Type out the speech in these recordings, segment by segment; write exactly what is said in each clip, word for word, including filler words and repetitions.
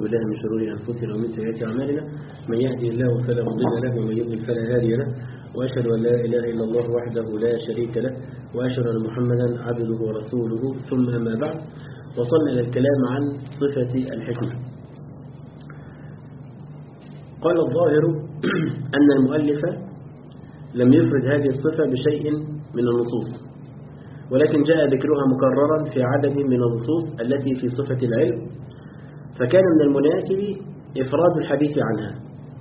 بالله من شرور أنفسنا ومن سيئات أعمالنا من يهدي الله فلا مضل له ومن يضلل فلا هادي له وأشهد أن لا إله إلا الله وحده لا شريك له وأشهد أن محمدا عبده ورسوله ثم أما بعد وصلنا إلى الكلام عن صفة الحكمة. قال الظاهر أن المؤلف لم يفرد هذه الصفة بشيء من النصوص، ولكن جاء ذكرها مكررا في عدد من النصوص التي في صفة العلم، فكان من المناسب إفراد الحديث عنها.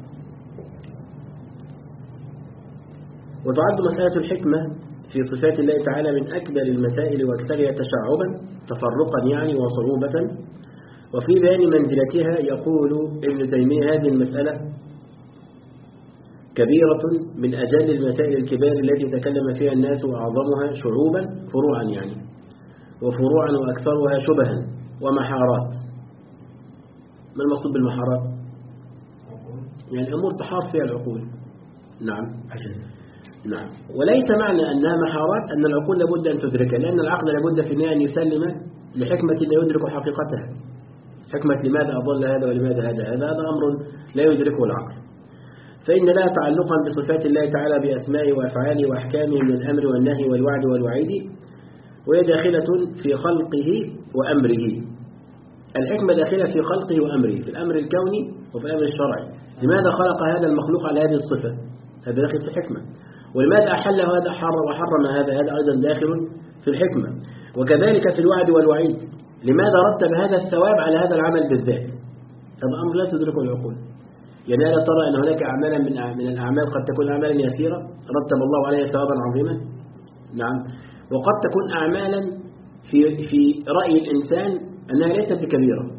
وتعد مسألة الحكمة في صفات الله تعالى من أكبر المسائل وأكثرها تشعبا تفرقا يعني وصعوبة. وفي بيان منزلتها يقول ابن تيمية هذه المسألة كبيرة من أجل المسائل الكبار التي تكلم فيها الناس وأعظمها شعوبا فروعا يعني وفروعا وأكثرها شبها ومحارات. ما المقصود بالمحارات؟ يعني أمور تحار فيها العقول. نعم نعم وليس معنى أنها محارات أن العقول لابد أن تدركها، لأن العقل لابد في النهاية أن يسلم لحكمة لا يدرك حقيقتها. حكمة لماذا أضل هذا ولماذا هذا هذا هذا أمر لا يدركه العقل. فإن لها تعلقا بصفات الله تعالى بأسمائه وأفعاله وأحكامه من الأمر والنهي والوعد والوعيد، وهي داخلة في خلقه وأمره. الحكمة داخلة في خلقه وأمره، في الأمر الكوني وفي الأمر الشرعي. لماذا خلق هذا المخلوق على هذه الصفة؟ هذا داخل في الحكمة. ولماذا أحل هذا حرم وحرم هذا؟ هذا أيضا داخل في الحكمة. وكذلك في الوعد والوعيد، لماذا رتب هذا الثواب على هذا العمل بالذات؟ هذا أمر لا تدركه العقول. يعني ألا ترى أن هناك أعمالا من من الأعمال قد تكون أعمالا يسيرة رتب الله عليها ثوابا عظيما؟ نعم. وقد تكون أعمالا في في رأي الإنسان أنها ليست بكبيرة،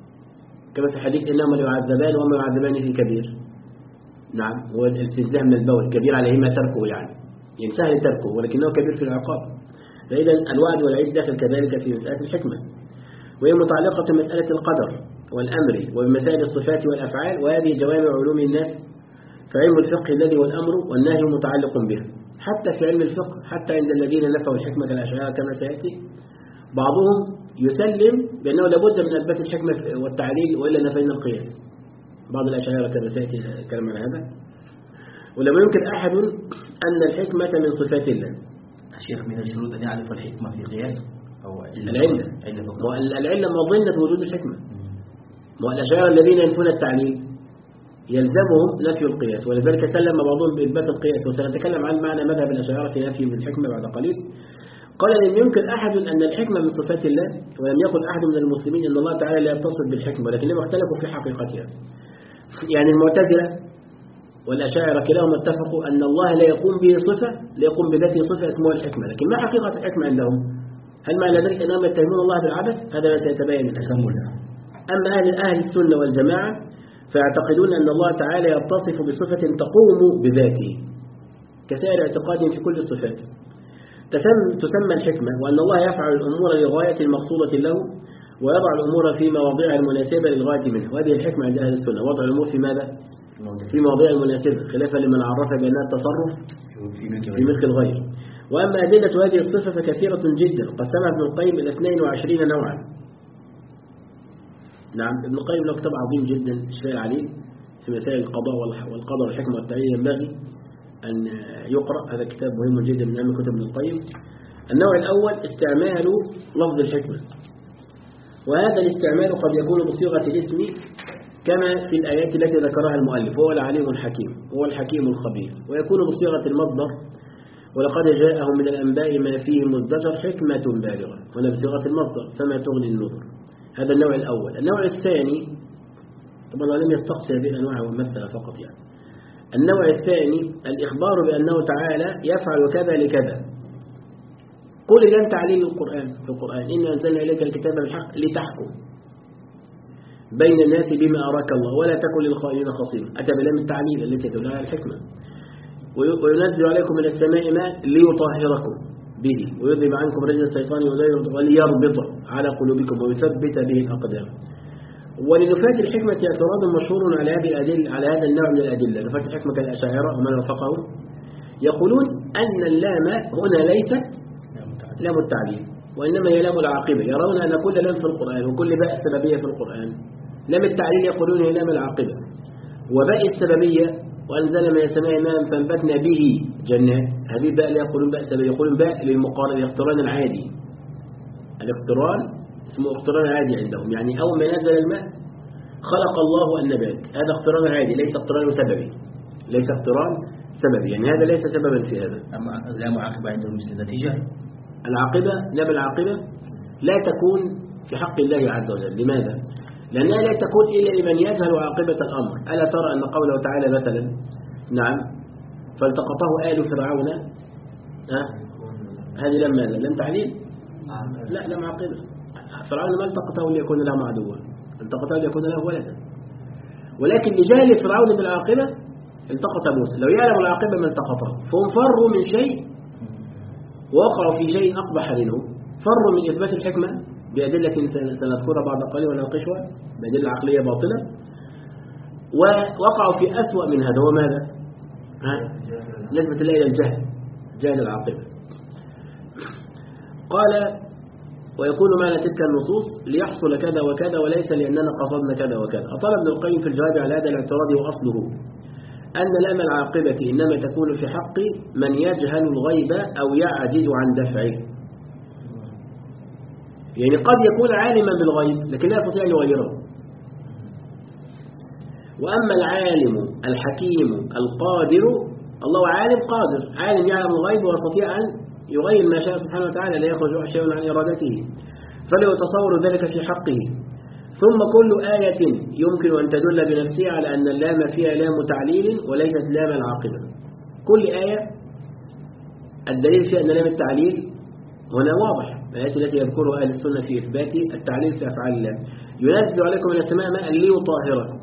كما في حديث إنهما يعذبان وما يعذبان في كبير. نعم. والاستنزاء من البول كبير عليهما تركه، يعني يعني سهل تركه ولكنه كبير في العقاب. فإذا الوعد والعيد داخل كذلك في مسألة الحكمة، وهي متعلقة بمسألة القدر والأمر وبمسائل الصفات والأفعال، وهذه جوامع علوم الناس. فعلم الفقه الذي هو الأمر والنهي متعلق به. حتى في علم الفقه، حتى عند الذين نفوا الحكمة الأشاعرة كما سيأتي، بعضهم يسلم بأنه لابد من إثبات الحكمة والتعليل وإلا نفينا القياس. بعض الأشاعرة كما سيأتي كلام عن هذا. ولم يمكن أحد أن الحكمة من صفات الله. الشيخ من الشروط أن يعرف الحكمة في قياس أو العلة. العلة مظنة وجود الحكمة. والأشاعرة الذين ينفون التعليل يلزمهم نفي القياس، ولذلك سلم بعضهم بإثبات القياس، وسنتكلم عن معنى مذهب الأشاعرة في نفي الحكمة بعد قليل. قال لم يمكن أحد أن الحكمة من صفات الله، ولم يقل أحد من المسلمين أن الله تعالى لا يتصف بالحكمة، ولكنهم اختلفوا في حقيقتها. يعني المعتزلة والأشاعرة كلاهم اتفقوا أن الله لا يقوم به صفة، لا يقوم بذاته صفة اسمها الحكمة، لكن ما حقيقة الحكمة عندهم؟ هل معنى ذلك أنهم يتهمون الله بالعبث؟ هذا لا سيتبين التكامل. أما أهل أهل السنة والجماعة فيعتقدون أن الله تعالى يتصف بصفة تقوم بذاته كسائر اعتقاد في كل الصفات. تسمى الحكمة وأن الله يفعل الأمور لغاية المقصودة له، ويضع الأمور في مواضيع المناسبة للغاية منه. وهذه الحكمة عند أهل السنة، وضع الأمور في ماذا؟ في مواضيع المناسبة، خلافا لمن عرف بأنها التصرف في ملك الغير. وأما أدلة هذه الصفة فكثيرة جدا، قسمها ابن القيم إلى اثنين وعشرين نوعا. نعم. ابن القيم له كتاب عظيم جدا اشتغل عليه في مسائل القضاء والقدر والحكمة والتعليل، ينبغي أن يقرأ. هذا كتاب مهم جدا من أهم كتب ابن القيم. النوع الأول استعمال لفظ الحكمة، وهذا الاستعمال قد يكون بصيغة الاسم كما في الآيات التي ذكرها المؤلف، هو العليم الحكيم، هو الحكيم الخبير. ويكون بصيغة المصدر، ولقد جاءهم من الأنباء ما فيه مزدجر حكمة بالغة، هنا بصيغة المصدر فما تغني النذر. هذا النوع الأول. النوع الثاني طبعا لم يستقصي هذه الأنواع ومثل فقط يعني. النوع الثاني الإخبار بأنه تعالى يفعل كذا لكذا. قل لن تعليل القرآن في القرآن إنا أنزلنا إليك الكتاب بالحق لتحكم بين الناس بما أراك الله ولا تكن للخائنين خصيما. أتى بلام التعليل التي تدل على الحكمة. وينزل عليكم من السماء ماء ليطهركم به ويذهب عنكم رجل الشيطان وليربط على قلوبكم ويثبت به الأقدام. ولنفاة الحكمة اعتراض مشهور على هذه الأدلة، على هذا النوع من الأدلة. نفاة الحكمة كالأشاعرة ومن وافقهم يقولون أن اللام هنا ليست لام التعليل، وإنما هي لام العاقبة. يرون أن كل لام في القرآن وكل باء سببية في القرآن لام التعليل يقولون هي لام العاقبة. وباء السببية وأنزل من السماء ماء فانبتنا به جنات، هذه باء يقولون باء سببية، يقولون باء للمقارنة الاقتران العادي. الاقتران اسمه اقتران عادي عندهم، يعني أول ما نزل الماء خلق الله النبات، هذا اقتران عادي ليس اقتران سببي، ليس اقتران سببي، يعني هذا ليس سببا في هذا. أما لا معاقبة عندهم مثل نتيجة. العاقبة لا بالعاقبة لا تكون في حق الله عز وجل. لماذا؟ لأنها لا تكون إلا لمن يجهل عاقبة الأمر. ألا ترى أن قوله تعالى مثلا نعم فالتقطه آل فرعون، ها هذه لم ماذا؟ لم تعليل؟ لا لم عاقبة. فرعون ما التقطه ليكون له عدوا، التقطه ليكون له ولدا، ولكن لجهل فرعون بالعاقبة التقط موسى. لو يعلم العاقبة ما التقطه، فهم فروا من شيء ووقعوا في شيء أقبح منه، فروا من إثبات الحكمة بأدلة سنذكرها بعد قليل ونناقشها بأدلة عقلية باطلة، ووقعوا في أسوأ من هذا. هو ماذا؟ ها؟ نسبة الله إلى الجهل، جهل العاقبة. قال ويكون معنى تلك النصوص ليحصل كذا وكذا وليس لأننا قصدنا كذا وكذا. أطال ابن القيم في الجواب على هذا الاعتراض وأصله أن لام العاقبة إنما تكون في حق من يجهل الغيب أو يعجز عن دفعه. يعني قد يكون عالما بالغيب لكن لا يستطيع أن يغيره. وأما العالم الحكيم القادر، الله عالم قادر، عالم يعلم الغيب ويستطيع أن يغير ما شاء سبحانه وتعالى، لا يخرج شيء عن إرادته، فلا يتصور ذلك في حقه. ثم كل آية يمكن أن تدل بنفسها على أن اللام فيها لام تعليل وليست لام العاقبة. كل آية الدليل فيها أن لام التعليل هنا واضح، الآيات التي يذكرها أهل السنة في إثبات التعليل في أفعال الله. ينزل عليكم من السماء ماء ليطهركم،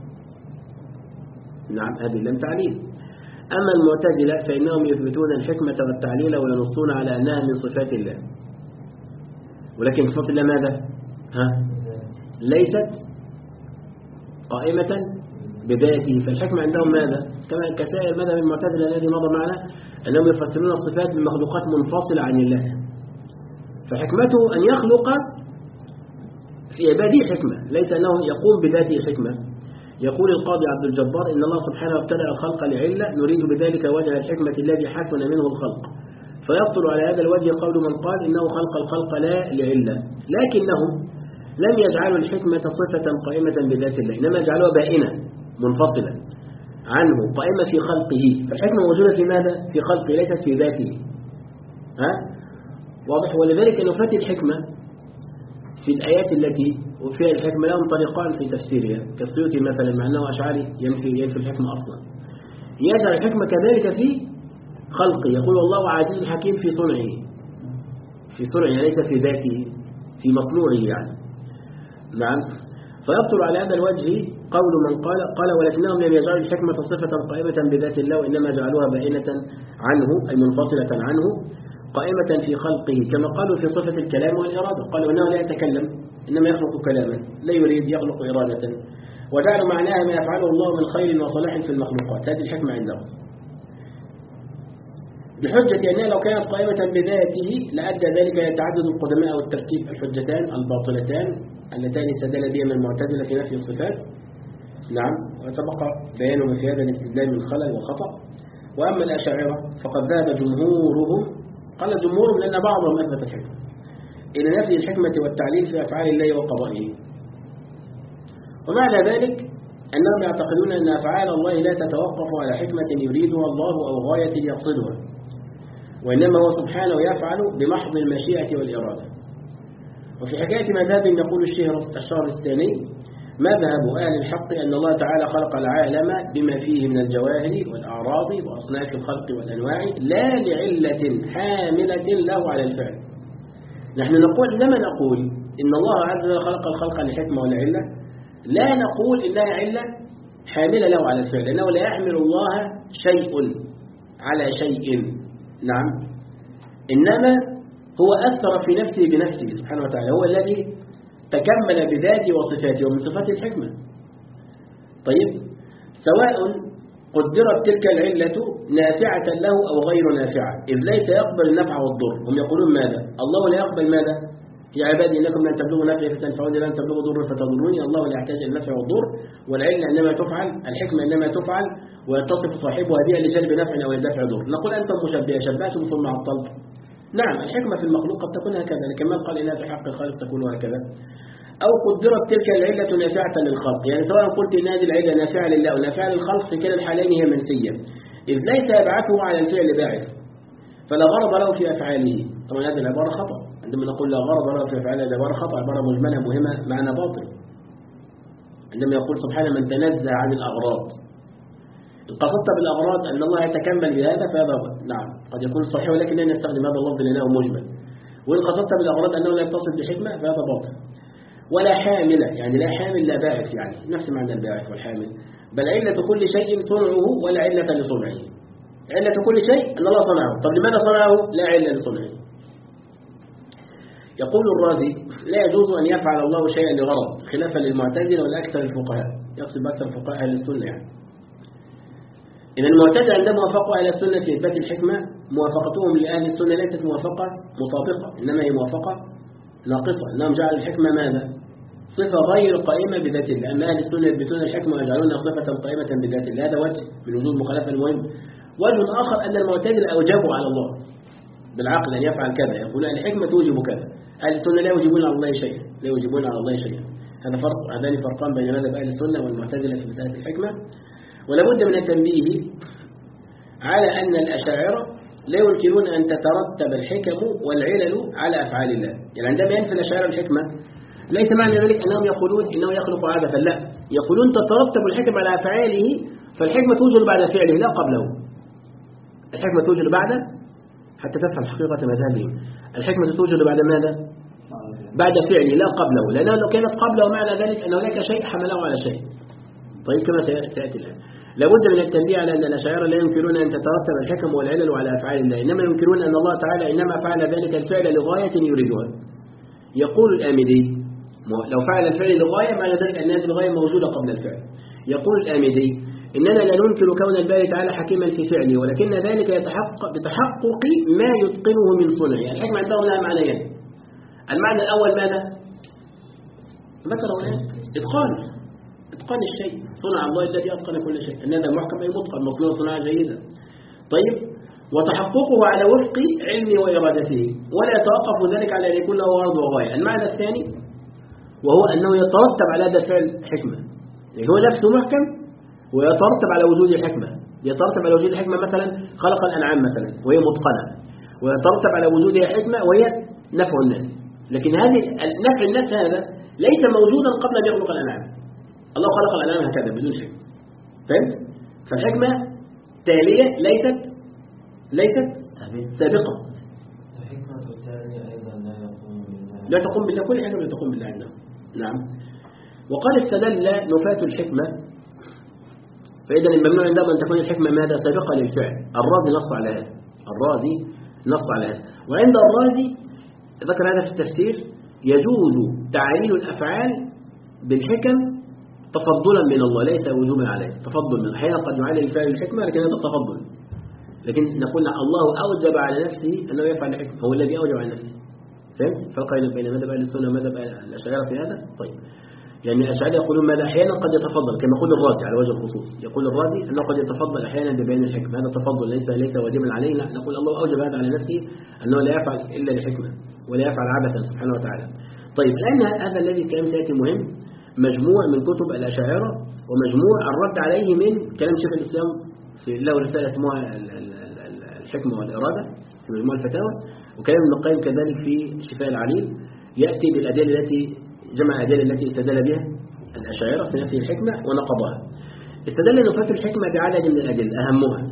نعم هذه لام تعليل. أما المعتزلة فإنهم يثبتون الحكمة والتعليل وينصون على أنها من صفات الله، ولكن صفات الله ماذا؟ ها؟ ليست قائمة بذاته، فالحكمة عندهم ماذا؟ كما كسائر مذهب المعتزلة الذي مضى معنا أنهم يفسرون الصفات بمخلوقات منفصلة عن الله، فحكمته أن يخلق في عباده حكمة، ليس أنه يقوم بذاته حكمة. يقول القاضي عبد الجبار إن الله سبحانه ابتدأ الخلق لعلة نريد بذلك وجه الحكمة الذي حسن منه الخلق، فيبطل على هذا الوجه قول من قال إنه خلق الخلق لا لعلة، لكنهم لم يجعلوا الحكمة صفة قائمة بذات الله، إنما جعلوها بائنة منفصلة عنه قائمة في خلقه. فالحكمة موجودة في ماذا؟ في خلقه ليست في ذاته. ها؟ واضح. ولذلك نفات الحكمة في الآيات التي وفيها الحكمة لهم طريقان في تفسيرها، كالسيوطي مثلا مع أنه أشعري ينفي ينفي الحكمة أصلا، يجعل الحكمة كذلك في خلقه، يقول الله عزيز حكيم في صنعه، في صنعه ليس في ذاته، في مصنوعه يعني. نعم. فيبطل على هذا الوجه قول من قال قال ولكنهم لم يجعلوا الحكمة صفة قائمة بذات الله، وإنما جعلوها بائنة عنه أي منفصلة عنه قائمة في خلقه، كما قالوا في صفة الكلام والإرادة، قالوا أنه لا يتكلم إنما يخلق كلاما، لا يريد يخلق إرادة، وجعلوا معناها ما يفعله الله من خير وصلاح في المخلوقات. هذه الحكمة عندهم بحجة أنها لو كانت قائمة بذاته لأدى ذلك إلى تعدد القدماء والتركيب، الحجتان الباطلتان اللتان استدل بهما المعتزلة في نفي الصفات. نعم. وسبق بيانهم في هذا الاستدلال من خلل وخطأ. وأما الأشاعرة فقد ذهب جمهورهم، قال جمهورهم لأن بعضهم أثبت الحكمة، إلى نفي الحكمة والتعليل في أفعال الله وقضائه. ومعنى ذلك أنهم يعتقدون أن أفعال الله لا تتوقف على حكمة يريدها الله أو غاية يقصدها، وإنما هو سبحانه يفعل بمحض المشيئة والإرادة. وفي حكاية مذهب يقول الشهر الثاني مذهب أهل الحق أن الله تعالى خلق العالم بما فيه من الجواهر والأعراض وأصناف الخلق والأنواع لا لعلة حاملة له على الفعل. نحن نقول لما نقول إن الله عز وجل خلق الخلق لحكمة ولا علة، لا نقول إنها علة حاملة له على الفعل، لأنه لا يحمل الله شيء على شيء. نعم. إنما هو أثر في نفسه بنفسه سبحانه وتعالى، هو الذي تكمل بذاته وصفاته ومن صفات الحكمة. طيب، سواء قدرت تلك العلة نافعة له أو غير نافعة، إذ ليس يقبل النفع والضر. هم يقولون ماذا؟ الله لا يقبل ماذا؟ يا عبادي إنكم لن تبلغوا نفعي فتنفعوني، لن تبلغوا ضر فتضروني. الله لا يحتاج إلى النفع والضر، والعلة إنما تفعل، الحكمة إنما تفعل ويتصف صاحبها بها لجلب نفع أو لدفع ضر. نقول أنتم مشبهة، شبهتم ثم عطلتم. نعم الحكمة في المخلوق قد تكون هكذا، لكن من قال إنها في حق الخالق تكون هكذا؟ أو قدرت تلك العلة نافعة للخلق، يعني سواء قلت إن هذه العلة نافعة لله ونافعة للخلق في كلا الحالين هي منسية، إذ ليس يبعثه على الفعل باعث، فلا غرض له في أفعاله. طبعا هذه العبارة خطأ، عندما نقول لا غرض له في أفعاله العبارة خطأ، عبارة مجملة مهمة معنى باطل. عندما يقول سبحانه من تنزه عن الأغراض، إن قصدت بالأغراض أن الله يتكمل بهذا فهذا نعم قد يكون صحيح، ولكن لا نستخدم هذا اللفظ لأنه مجمل. وإن قصدت بالأغراض أنه لا يتصل بحكمة فهذا باطل. ولا حاملة، يعني لا حامل لا باعث، يعني نفس معنى الباعث والحامل. بل علة كل شيء صنعه ولا علة لصنعه. علة كل شيء أن الله صنعه، طب لماذا صنعه؟ لا علة لصنعه. يقول الرازي لا يجوز أن يفعل الله شيئا لغرض، خلافا للمعتزلة والأكثر الفقهاء، يقصد أكثر فقهاء أهل السنة. يعني إن المعتزلة عندما وافقوا أهل السنة في إثبات الحكمة، موافقتهم لأهل السنة ليست موافقة مطابقة، إنما هي موافقة ناقصة. إنهم جعلوا الحكمة ماذا؟ صفة غير قائمة بذات الله. أما أهل السنة يثبتون الحكمة ويجعلونها صفة قائمة بذات الله. هذا وجه من وجود مخالفة المهم. وجه آخر أن المعتزلة أوجبوا على الله بالعقل أن يفعل كذا، يقولون الحكمة توجب كذا. أهل السنة لا يوجبون على الله شيئا، لا يوجبون على الله شيئا. هذا فرق، هذان فرقان بين مذهب أهل السنة والمعتزلة في مسألة الحكمة. ولا بد من التنبيه على أن الأشاعرة لا يمكنون أن تترتب الحكم والعلل على أفعال الله. يعني عندما ينفي الأشاعرة الحكمة ليس معنى ذلك أنهم يقولون إنه يخلق عبثا، لا، يقولون تترتب الحكم على أفعاله، فالحكمة توجد بعد فعله لا قبله. الحكمة توجد بعد، حتى تفهم حقيقة مذهبهم، الحكمة توجد بعد ماذا؟ بعد فعله لا قبله، لأنه لو كانت قبله معنى ذلك أن هناك شيء حمله على شيء. طيب كما سيأتي الآن، لابد من التنبيه على أن الأشاعرة لا يمكنون أن تترتب الحكم والعلل على أفعال الله، إنما يمكنون أن الله تعالى إنما فعل ذلك الفعل لغاية يريدها. يقول الآمدي لو فعل الفعل لغاية معنى ذلك أن هذه الغاية موجودة قبل الفعل. يقول الآمدي إننا لا ننكر كون الباري تعالى حكيما في فعله، ولكن ذلك يتحقق بتحقق ما يتقنه من صنعه. يعني الحكمة عندهم لها معنيين. المعنى الأول ماذا؟ ذكروا الآن إتقان، إتقان الشيء، صنع الله الذي أتقن كل شيء، أن هذا محكم أي متقن مصنوع صناعة جيدة. طيب وتحققه على وفق علمه وإرادته، ولا يتوقف ذلك على أن يكون له غرض وغاية. المعنى الثاني وهو أنه يترتب على هذا الفعل حكمة، يعني هو نفسه محكم ويترتب على وجود الحكمة. يترتب على وجود الحكمة مثلا خلق الأنعام مثلا وهي متقنة، ويترتب على وجودها حكمة وهي نفع الناس. لكن هذه نفع الناس هذا ليس موجودا قبل أن يخلق الأنعام. الله خلق الأنعام هكذا بدون حكمة، فهمت؟ فالحكمة تالية ليست ليست سابقة. الحكمة الثانية أيضا لا يقوم بالله، لا تقوم بالله، كل حكمة لا تقوم بالله عنده. نعم. وقال استدل نفاة الحكمة، فإذا الممنوع عندهم أن تكون الحكمة ماذا؟ سابقة للفعل. الرازي نص على هذا، الرازي نص على هذا. وعند الرازي ذكر هذا في التفسير، يجوز تعليل الأفعال بالحكم تفضلا من الله ليس وجوبا عليه. تفضل من أحيانا قد يعلل الفعل الحكمة لكن هذا تفضل، لكن نقول الله أوجب على نفسه أنه يفعل الحكمة، هو الذي أوجب على نفسه. فهمت؟ فرق بين مذهب أهل السنة ومذهب الأشاعرة في هذا. طيب يعني الأشاعرة يقولون ماذا؟ أحيانا قد يتفضل، كما يقول الرازي على وجه الخصوص، يقول الرازي أنه قد يتفضل أحيانا ببيان الحكمة، هذا تفضل ليس ليس واجبا عليه. لا، نقول الله أوجب هذا على نفسه أنه لا يفعل إلا لحكمة ولا يفعل عبثا سبحانه وتعالى. طيب الآن هذا الذي كلام سيأتي مهم، مجموع من كتب الأشاعرة ومجموع الرد عليه من كلام شيخ الإسلام في له رسالة اسمها الحكمة والإرادة في مجموع الفتاوى، وكلام ابن القيم كذلك في شفاء العليل، يأتي بالأدلة التي جمع الأدلة التي استدل بها الأشاعرة في نفي الحكمة ونقضها. استدل نفاة الحكمة بعدد من الأدلة أهمها: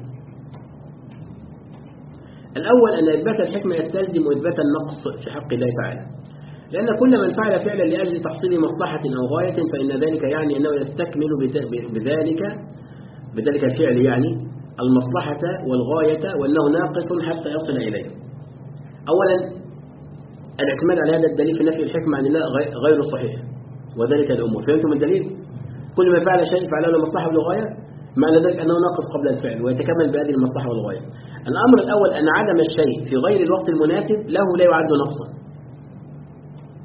الأول أن إثبات الحكمة يستلزم إثبات النقص في حق الله تعالى، لأن كل من فعل فعلا لأجل تحصيل مصلحة أو غاية فإن ذلك يعني أنه يستكمل بذلك بذلك الفعل يعني المصلحة والغاية، وأنه ناقص حتى يصل إليه. أولا الاعتماد على هذا الدليل في نفي الحكمة عن الله غير صحيح، وذلك الأمور. فهمتم الدليل؟ كل من فعل شيء فعل له مصلحة والغاية، معنى ذلك أنه ناقص قبل الفعل ويتكمل بهذه المصلحة والغاية. الأمر الأول أن عدم الشيء في غير الوقت المناسب له لا يعد نقصا.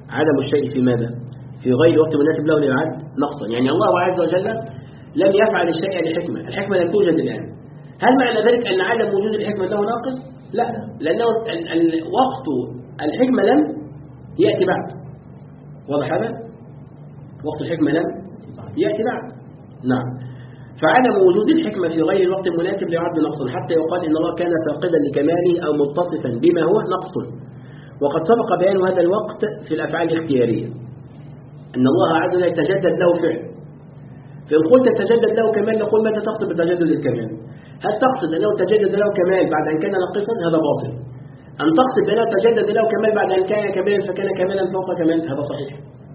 عدم الشيء في ماذا؟ في غير وقت مناسب له ليعد نقصا. يعني الله عز وجل لم يفعل الشيء لحكمة، الحكمة لم توجد الآن. هل معنى ذلك أن عدم وجود الحكمة له ناقص؟ لا، لأنه وقت الحكمة لم يأتي بعد. واضح هذا؟ وقت الحكمة لم يأتي بعد. نعم. فعدم وجود الحكمة في غير الوقت المناسب ليعد نقصا، حتى يقال إن الله كان فاقدا لكماله أو متصفا بما هو نقص. وقد سبق بيان هذا الوقت في الأفعال الاختيارية، أن الله عز وجل يتجدد له فعل. فإن قلت يتجدد له كمال، نقول ماذا تقصد بتجدد الكمال؟ هل تقصد أنه تجدد له كمال بعد أن كان ناقصا؟ هذا باطل. أن تقصد أنه تجدد له كمال بعد أن كان كمالا فكان كمالا فوق كمال؟ هذا صحيح.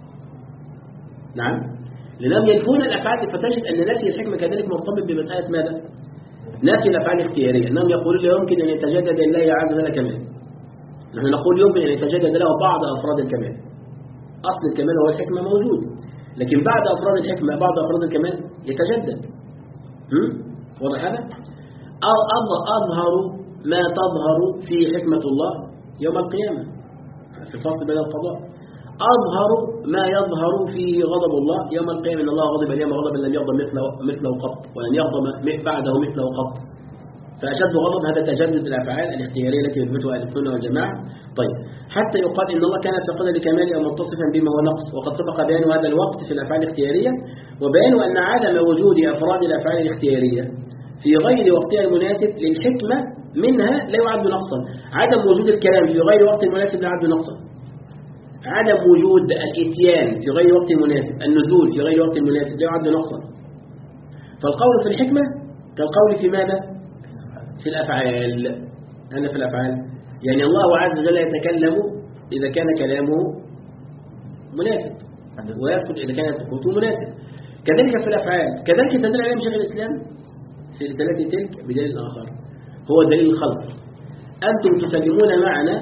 نعم، لأنهم ينفون الأفعال، فتجد أن نفي الحكمة كذلك مرتبط بمسألة ماذا؟ نفي الأفعال الاختيارية. أنهم يقولون لا يمكن أن يتجدد لله عز وجل كمال. نحن نقول يمكن أن يتجدد له بعض أفراد الكمال. أصل الكمال هو الحكمة موجود، لكن بعد أفراد الحكمة بعض أفراد الكمال يتجدد. واضح هذا؟ أو أظهر ما تظهر في حكمة الله يوم القيامة في الفصل بين القضاء. أظهر ما يظهر فيه غضب الله يوم القيامة، إن الله غضب اليوم غضبا لم يغضب مثله مثله قط، ولن يغضب بعده مثله قط. فأشد غضب هذا تجدد الأفعال الاختيارية التي يثبتها أهل السنة والجماعة. طيب، حتى يقال إن الله كان فاقدا لكماله أو متصفا بما هو نقص. وقد سبق بيان هذا الوقت في الأفعال الاختيارية، وبيان أن عدم وجود أفراد الأفعال الاختيارية في غير وقتها المناسب للحكمة منها لا يعد نقصا. عدم وجود الكلام في غير وقت مناسب لا يعد نقصا. عدم وجود الإتيان في غير وقت مناسب، النزول في غير وقت مناسب لا يعد نقصا. فالقول في الحكمة كالقول في ماذا؟ في الأفعال. أنا في الأفعال يعني الله عز وجل يتكلم إذا كان كلامه مناسب، ويسكت إذا كان سكوته مناسب. كذلك في الأفعال، كذلك تدل عليه شيخ الإسلام في رسالته تلك بدليل آخر، هو دليل الخلق. أنتم تسلمون معنا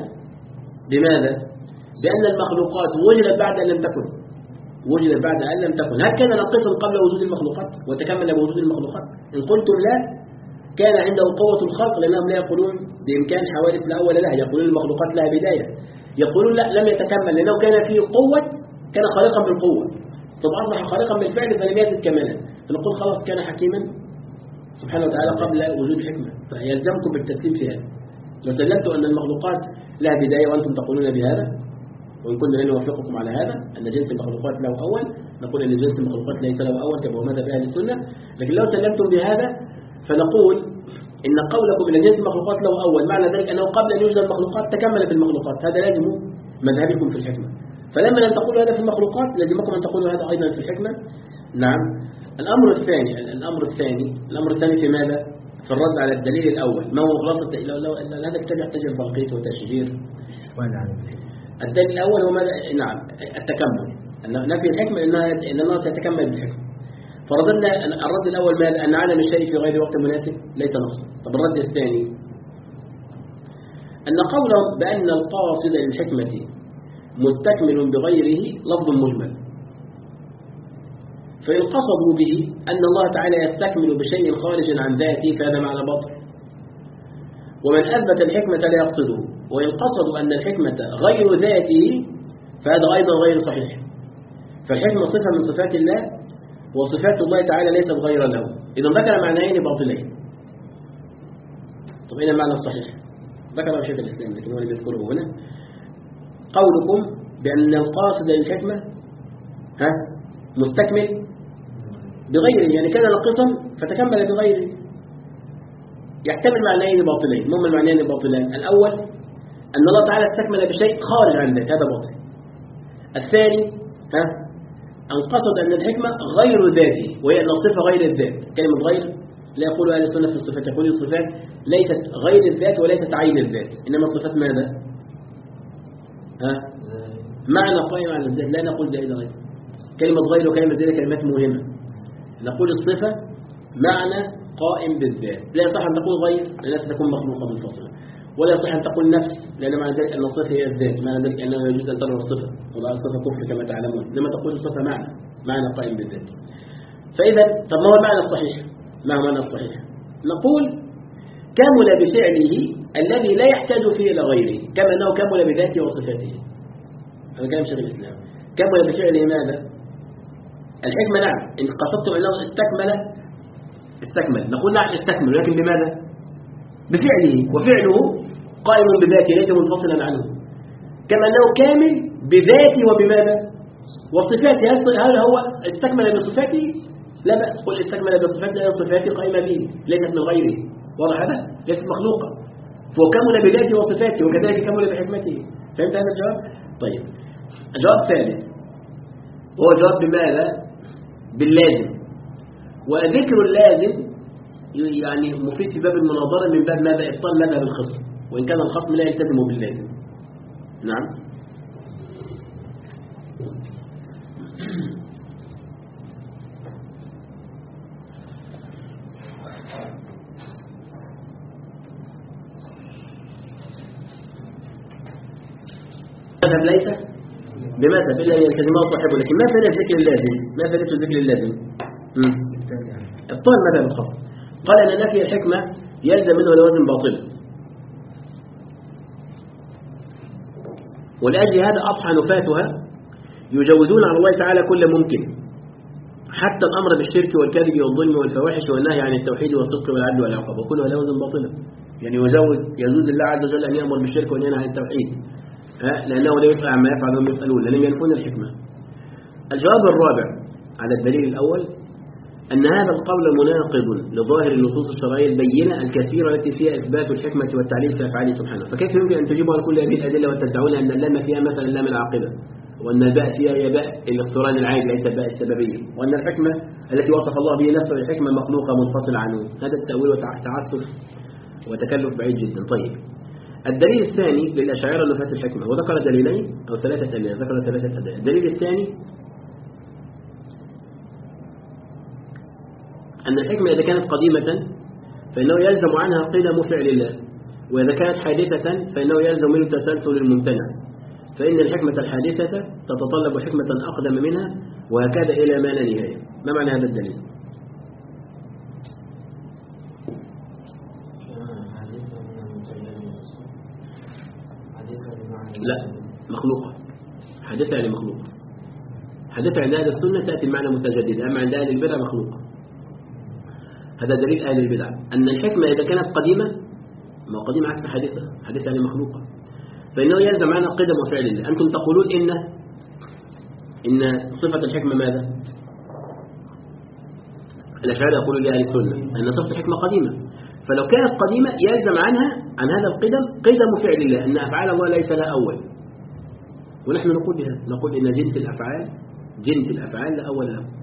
بماذا؟ بأن المخلوقات وجدت بعد أن لم تكن، وجدت بعد أن لم تكن. هل كان ناقصا قبل وجود المخلوقات وتكمل بوجود المخلوقات؟ إن قلتم لا، كان عنده قوة الخلق، لأنهم لا يقولون بإمكان حوادث لا أول لها، يقولون المخلوقات لها بداية. يقولون لا، لم يتكمل لأنه كان فيه قوة، كان خالقا بالقوة، ثم أصبح خالقا بالفعل فلم يزد كمالا. فنقول خلاص كان حكيما سبحانه وتعالى قبل وجود الحكمة، فيلزمكم بالتسليم في هذا. لو سلمتوا أن المخلوقات لها بداية وأنتم تقولون بهذا، وإن كنا لن نوافقكم على هذا أن جنس المخلوقات له أول، نقول أن جنس المخلوقات ليس له أول كما هو مذهب أهل السنة. لكن لو سلمتم بهذا فنقول إن قولكم إن جنس المخلوقات له أول معنى ذلك أنه قبل أن يوجد المخلوقات تكملت المخلوقات. هذا لازم مذهبكم في الحكمة. فلما لم تقولوا هذا في المخلوقات لازمكم أن تقولوا هذا أيضا في الحكمة. نعم. الأمر الثاني الأمر الثاني الأمر الثاني في ماذا؟ في الرد على الدليل الأول. ما هو خلاصة هذا الكتاب يحتاج لتلقيط وتشجير. الدليل الأول هو ماذا؟ نعم، التكمل. نفي الحكمة إنها إنها تتكمل بالحكمة. فرضنا الرد الأول ماذا؟ أن عدم الشيء في غير وقت مناسب ليس نقصا. طب الرد الثاني أن قولهم بأن القاصد للحكمة مستكمل بغيره لفظ مجمل، فإن قصدوا به أن الله تعالى يستكمل بشيء خارج عن ذاته فهذا معنى باطل. ومن أثبت الحكمة لا يقصده، وإن قصدوا أن الحكمة غير ذاته فهذا أيضا غير صحيح. فالحكمة صفة من صفات الله، وصفات الله تعالى ليست غير له. إذا ذكر معنيين باطلين. طب إيه المعنى الصحيح؟ ذكر شيخ الإسلام لكن هو اللي بيذكره هنا. قولكم بأن القاصد للحكمة ها مستكمل بغيره، يعني كان ناقصا فتكمل بغيره، يحتمل معنيين باطلين. ما هما المعنيين الباطلين؟ الأول أن الله تعالى استكمل بشيء خارج عن ذاته، هذا باطل. الثاني ها أن قصد أن الحكمة غير ذاته، وهي أن الصفة غير الذات. كلمة غير لا يقول أهل السنة في الصفات، يقول الصفات ليست غير الذات وليست عين الذات، إنما الصفات ماذا؟ ها؟ معنى قائم على الذات، لا نقول زائد غير. كلمة غير وكلمة ذات كلمات مهمة. نقول الصفة معنى قائم بالذات، لا يصح أن تقول غير لأنها تكون مخلوقة منفصلة، ولا يصح أن تقول نفس لأن معنى ذلك أن الصفة هي الذات، معنى ذلك أنه يجوز أن ترى الصفة وضع الصفة كفر كما تعلمون. لما تقول الصفة معنى معنى قائم بالذات. فإذا طب ما هو المعنى الصحيح؟ ما هو المعنى الصحيح؟ نقول كمل بفعله الذي لا يحتاج فيه إلى غيره، كما أنه كمل بذاته وصفاته. هذا كلام شيخ الإسلام. كمل بفعله ماذا؟ الحكمة نعم إن قصدتم أنه استكمل استكمل نقول نعم استكمل، لكن بماذا؟ بفعله، وفعله قائم بذاته ليس منفصلا عنه، كما أنه كامل بذاته وبماذا؟ وصفاته. هل هو استكمل بصفاته؟ لا بأس، قل استكمل بصفاته لأن صفاته قائمة به ليست من غيره، واضح هذا؟ ليست مخلوقة، فهو كمل بذاته وصفاته وكذلك كمل بحكمته. فهمت هذا الجواب؟ طيب الجواب الثالث هو جواب بماذا؟ باللازم. وذكر اللازم يعني مفيد في باب المناظرة من باب ماذا؟ إبطال مذهب الخصم، وإن كان الخصم لا يلتزم باللازم. نعم. مذهب ليس بمذهب إلا يلتزمه صاحبه، لكن ما فائدة ذكر اللازم؟ ما فائدة ذكر اللازم؟ ابطال مذهب الخصم. قال أن نفي الحكمة يلزم منه لوازم باطل، ولأجل هذا أضحى نفاتها يجوزون على الله تعالى كل ممكن، حتى الأمر بالشرك والكذب والظلم والفواحش والنهي عن التوحيد والصدق والعدل والعقاب، وكلها لوازم باطلة. يعني يزود يجوز الله عز وجل أن يأمر بالشرك وأن ينهى عن التوحيد، لأنه لا يفعل عما يفعل وهم يسألون لأنهم ينفون الحكمة. الجواب الرابع على الدليل الأول أن هذا القول مناقض لظاهر النصوص الشرعية البينة الكثيرة التي فيها إثبات الحكمة والتعليل في أفعاله سبحانه. فكيف يمكن أن تجيبوا على كل هذه الأدلة وتدعون أن اللام فيها مثلا اللام العاقبة، وأن الباء فيها هي باء الاقتران العادي ليس باء السببية، وأن الحكمة التي وصف الله به نفسه الحكمة مخلوقة منفصلة عنه؟ هذا التأويل وتعسف وتكلف بعيد جدا. طيب الدليل الثاني للأشاعرة نفاة الحكمة، وذكر دليلين أو ثلاثة أدلة، ذكر ثلاثة أدلة. الدليل الثاني أن الحكمة إذا كانت قديمة فإنه يلزم عنها قدم فعل الله، وإذا كانت حادثة فإنه يلزم منه تسلسل الممتنع، فإن الحكمة الحادثة تتطلب حكمة أقدم منها، وهكذا إلى ما لا نهاية. ما معنى هذا الدليل؟ لا مخلوقة. حادثة يعني مخلوقة. حادثة عند أهل السنة تأتي المعنى متجددة، أما عند أهل البدع مخلوقة. هذا دليل أهل البدع أن الحكمة إذا كانت قديمة، ما قديمة عكس حادثة، حادثة يعني مخلوقة، فإنه يلزم معنا قدم وفعل الله. أنتم تقولون إن إن صفة الحكمة ماذا؟ الأشاعرة يقولون لأهل السنة أن صفة الحكمة قديمة، فلو كانت قديمة يلزم عنها عن هذا القدم قدم فعل الله، أن أفعال الله ليس لها أول. ونحن نقول بها، نقول إن جنس الأفعال جنس الأفعال لا أول له.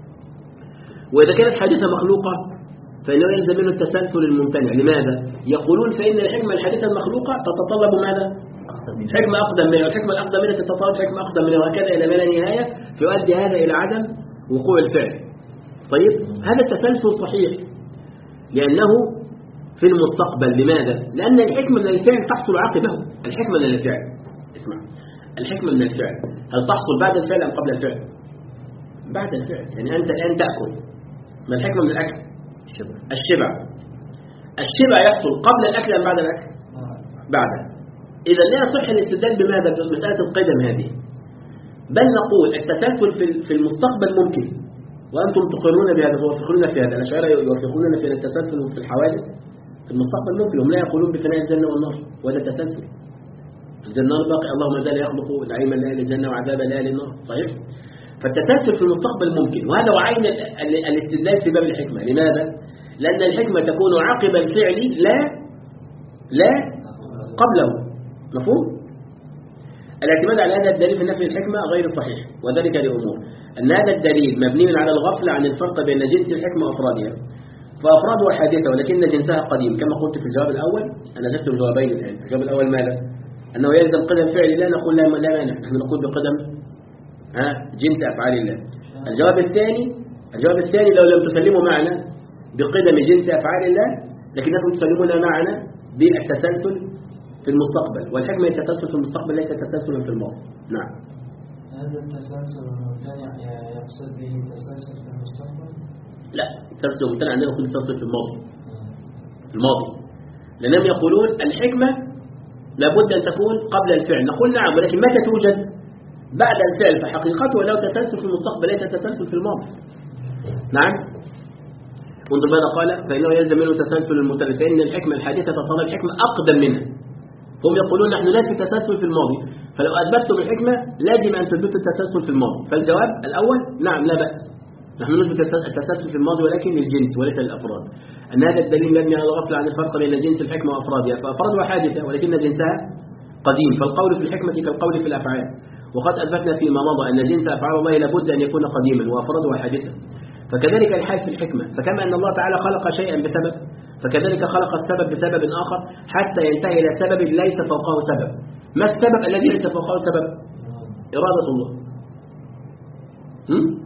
وإذا كانت حادثة مخلوقة فإنه يلزم منه التسلسل الممتنع. لماذا؟ يقولون فإن الحكمة الحادثة المخلوقة تتطلب ماذا؟ حكمة أقدم منها، والحكمة الأقدم منها تتطلب حكمة أقدم منها، وهكذا إلى ما لا نهاية، فيؤدي هذا إلى عدم وقوع الفعل. طيب هذا التسلسل صحيح لأنه في المستقبل. لماذا؟ لأن الحكمة من الفعل تحصل عقبه. الحكمة من الفعل، اسمع، الحكمة من الفعل هل تحصل بعد الفعل أم قبل الفعل؟ بعد الفعل. يعني أنت الآن تأكل، ما الحكمة من الأكل؟ الشبع. الشبع الشبع يحصل قبل الأكل أم بعد الأكل؟ بعده. إذا لا يصح الاستدلال بماذا؟ بمسألة القدم هذه، بل نقول التسلسل في المستقبل ممكن، وأنتم تقرون بهذا وتقرون في هذا. الأشاعرة يوافقون في التسلسل في الحوادث في المستقبل ممكن، هم لا يقولون بفناء الجنة والنار ولا تسلسل. الجنة باقي، الله ما زال يخلق نعيما لأهل الجنة وعذابا لأهل النار، صحيح؟ فالتسلسل في المستقبل ممكن، وهذا وعين الاستدلال في باب الحكمة. لماذا؟ لأن الحكمة تكون عقب الفعل لا لا قبله. مفهوم؟ الاعتماد على هذا الدليل في نفي الحكمة غير صحيح، وذلك لأمور: أن هذا الدليل مبني على الغفلة عن الفرق بين جنس الحكمة وأفرادها، فأفرادها حادثة ولكن جنسها قديم، كما قلت في الجواب الأول. أنا جبت الجوابين الآن. في الجواب الأول ماذا؟ أنه يلزم قدم فعل الله، نقول لا لا مانع، نحن نقول بقدم ها جنس أفعال الله. الجواب الثاني الجواب الثاني لو لم تسلموا معنا بقدم جنس أفعال الله، لكنكم تسلمون معنا بالتسلسل في المستقبل، والحكمة التسلسل في المستقبل ليس تسلسلا في الماضي. نعم. هذا التسلسل الممتنع يقصد به التسلسل في المستقبل؟ لا، التسلسل الممتنع عندنا يكون التسلسل في الماضي. الماضي لأنهم يقولون الحكمة لابد أن تكون قبل الفعل. نقول نعم، ولكن متى توجد؟ بعد الفعل فحقيقته لو تسلسل في المستقبل ليس تسلسل في الماضي. نعم. انظر ماذا قال: فإنه يلزم منه تسلسل المتلف، فإن الحكمة الحادثة صار الحكمة أقدم منها. هم يقولون نحن لا في تسلسل في الماضي، فلو أثبتتم الحكمة لازم أن تثبتوا التسلسل في الماضي. فالجواب الأول نعم لا بأس، نحن نثبت التسلسل في الماضي ولكن للجنس وليس للأفراد. أن هذا الدليل مبني على الغفلة عن الفرق بين جنس الحكمة وأفرادها، فأفرادها حادثة ولكن جنسها قديم، فالقول في الحكمة كالقول في الأفعال. وقد أثبتنا فيما مضى أن جنس أفعال الله لابد أن يكون قديما وأفرادها حادثة، فكذلك الحال في الحكمة. فكما أن الله تعالى خلق شيئا بسبب، فكذلك خلق السبب بسبب آخر حتى ينتهي إلى سبب ليس فوقه سبب. ما السبب الذي ليس فوقه سبب؟ إرادة الله. هم؟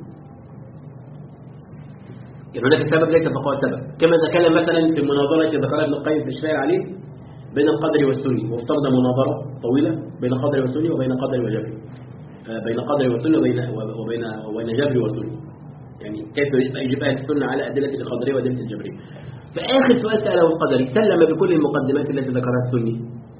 يعني هناك سبب ليس فوقه سبب، كما تكلم مثلا في المناظرة ذكرها ابن القيم في الشفاء عليه بين القدر والسني، وافترض مناظرة طويلة بين القدر والسني وبين قدر وجبر، بين قدر والسني وبين وبين وبين جبر وسني، يعني كيف يجب أهل السنة على أدلة القدرية وأدلة الجبرية. فآخر سؤال سأله القدري سلم بكل المقدمات التي ذكرها السني،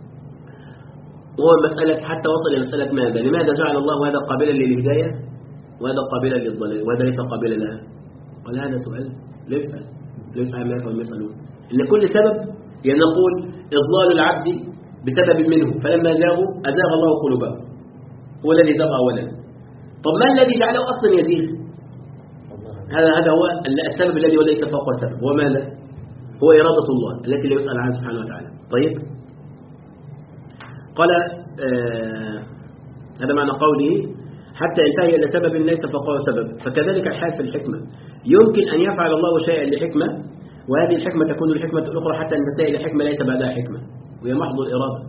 وهو مسألة حتى وصل إلى مسألة ماذا؟ لماذا جعل الله هذا قابلا للهداية وهذا قابلا للضلال وهذا ليس قابلا لها؟ قال هذا سؤال لا يسأل، لا يسأل ما يفعل يسألون. إن كل سبب يعني نقول إضلال العبد بسبب منه، فلما زاغوا أزاغ الله قلوبهم، هو الذي زاغ أولا. طب ما الذي جعله أصلا يزيغ؟ هذا هذا هو السبب الذي وليس فوق السبب، وماذا؟ هو إرادة الله التي لا يسأل عنها سبحانه وتعالى. طيب، قال آه هذا معنى قوله حتى ينتهي إلى سبب ليس فوقه سبب. فكذلك الحال في الحكمة، يمكن أن يفعل الله شيئا لحكمة، وهذه الحكمة تكون الحكمة الأخرى حتى أن تنتهي إلى حكمة ليس بعدها حكمة، وهي محض الإرادة.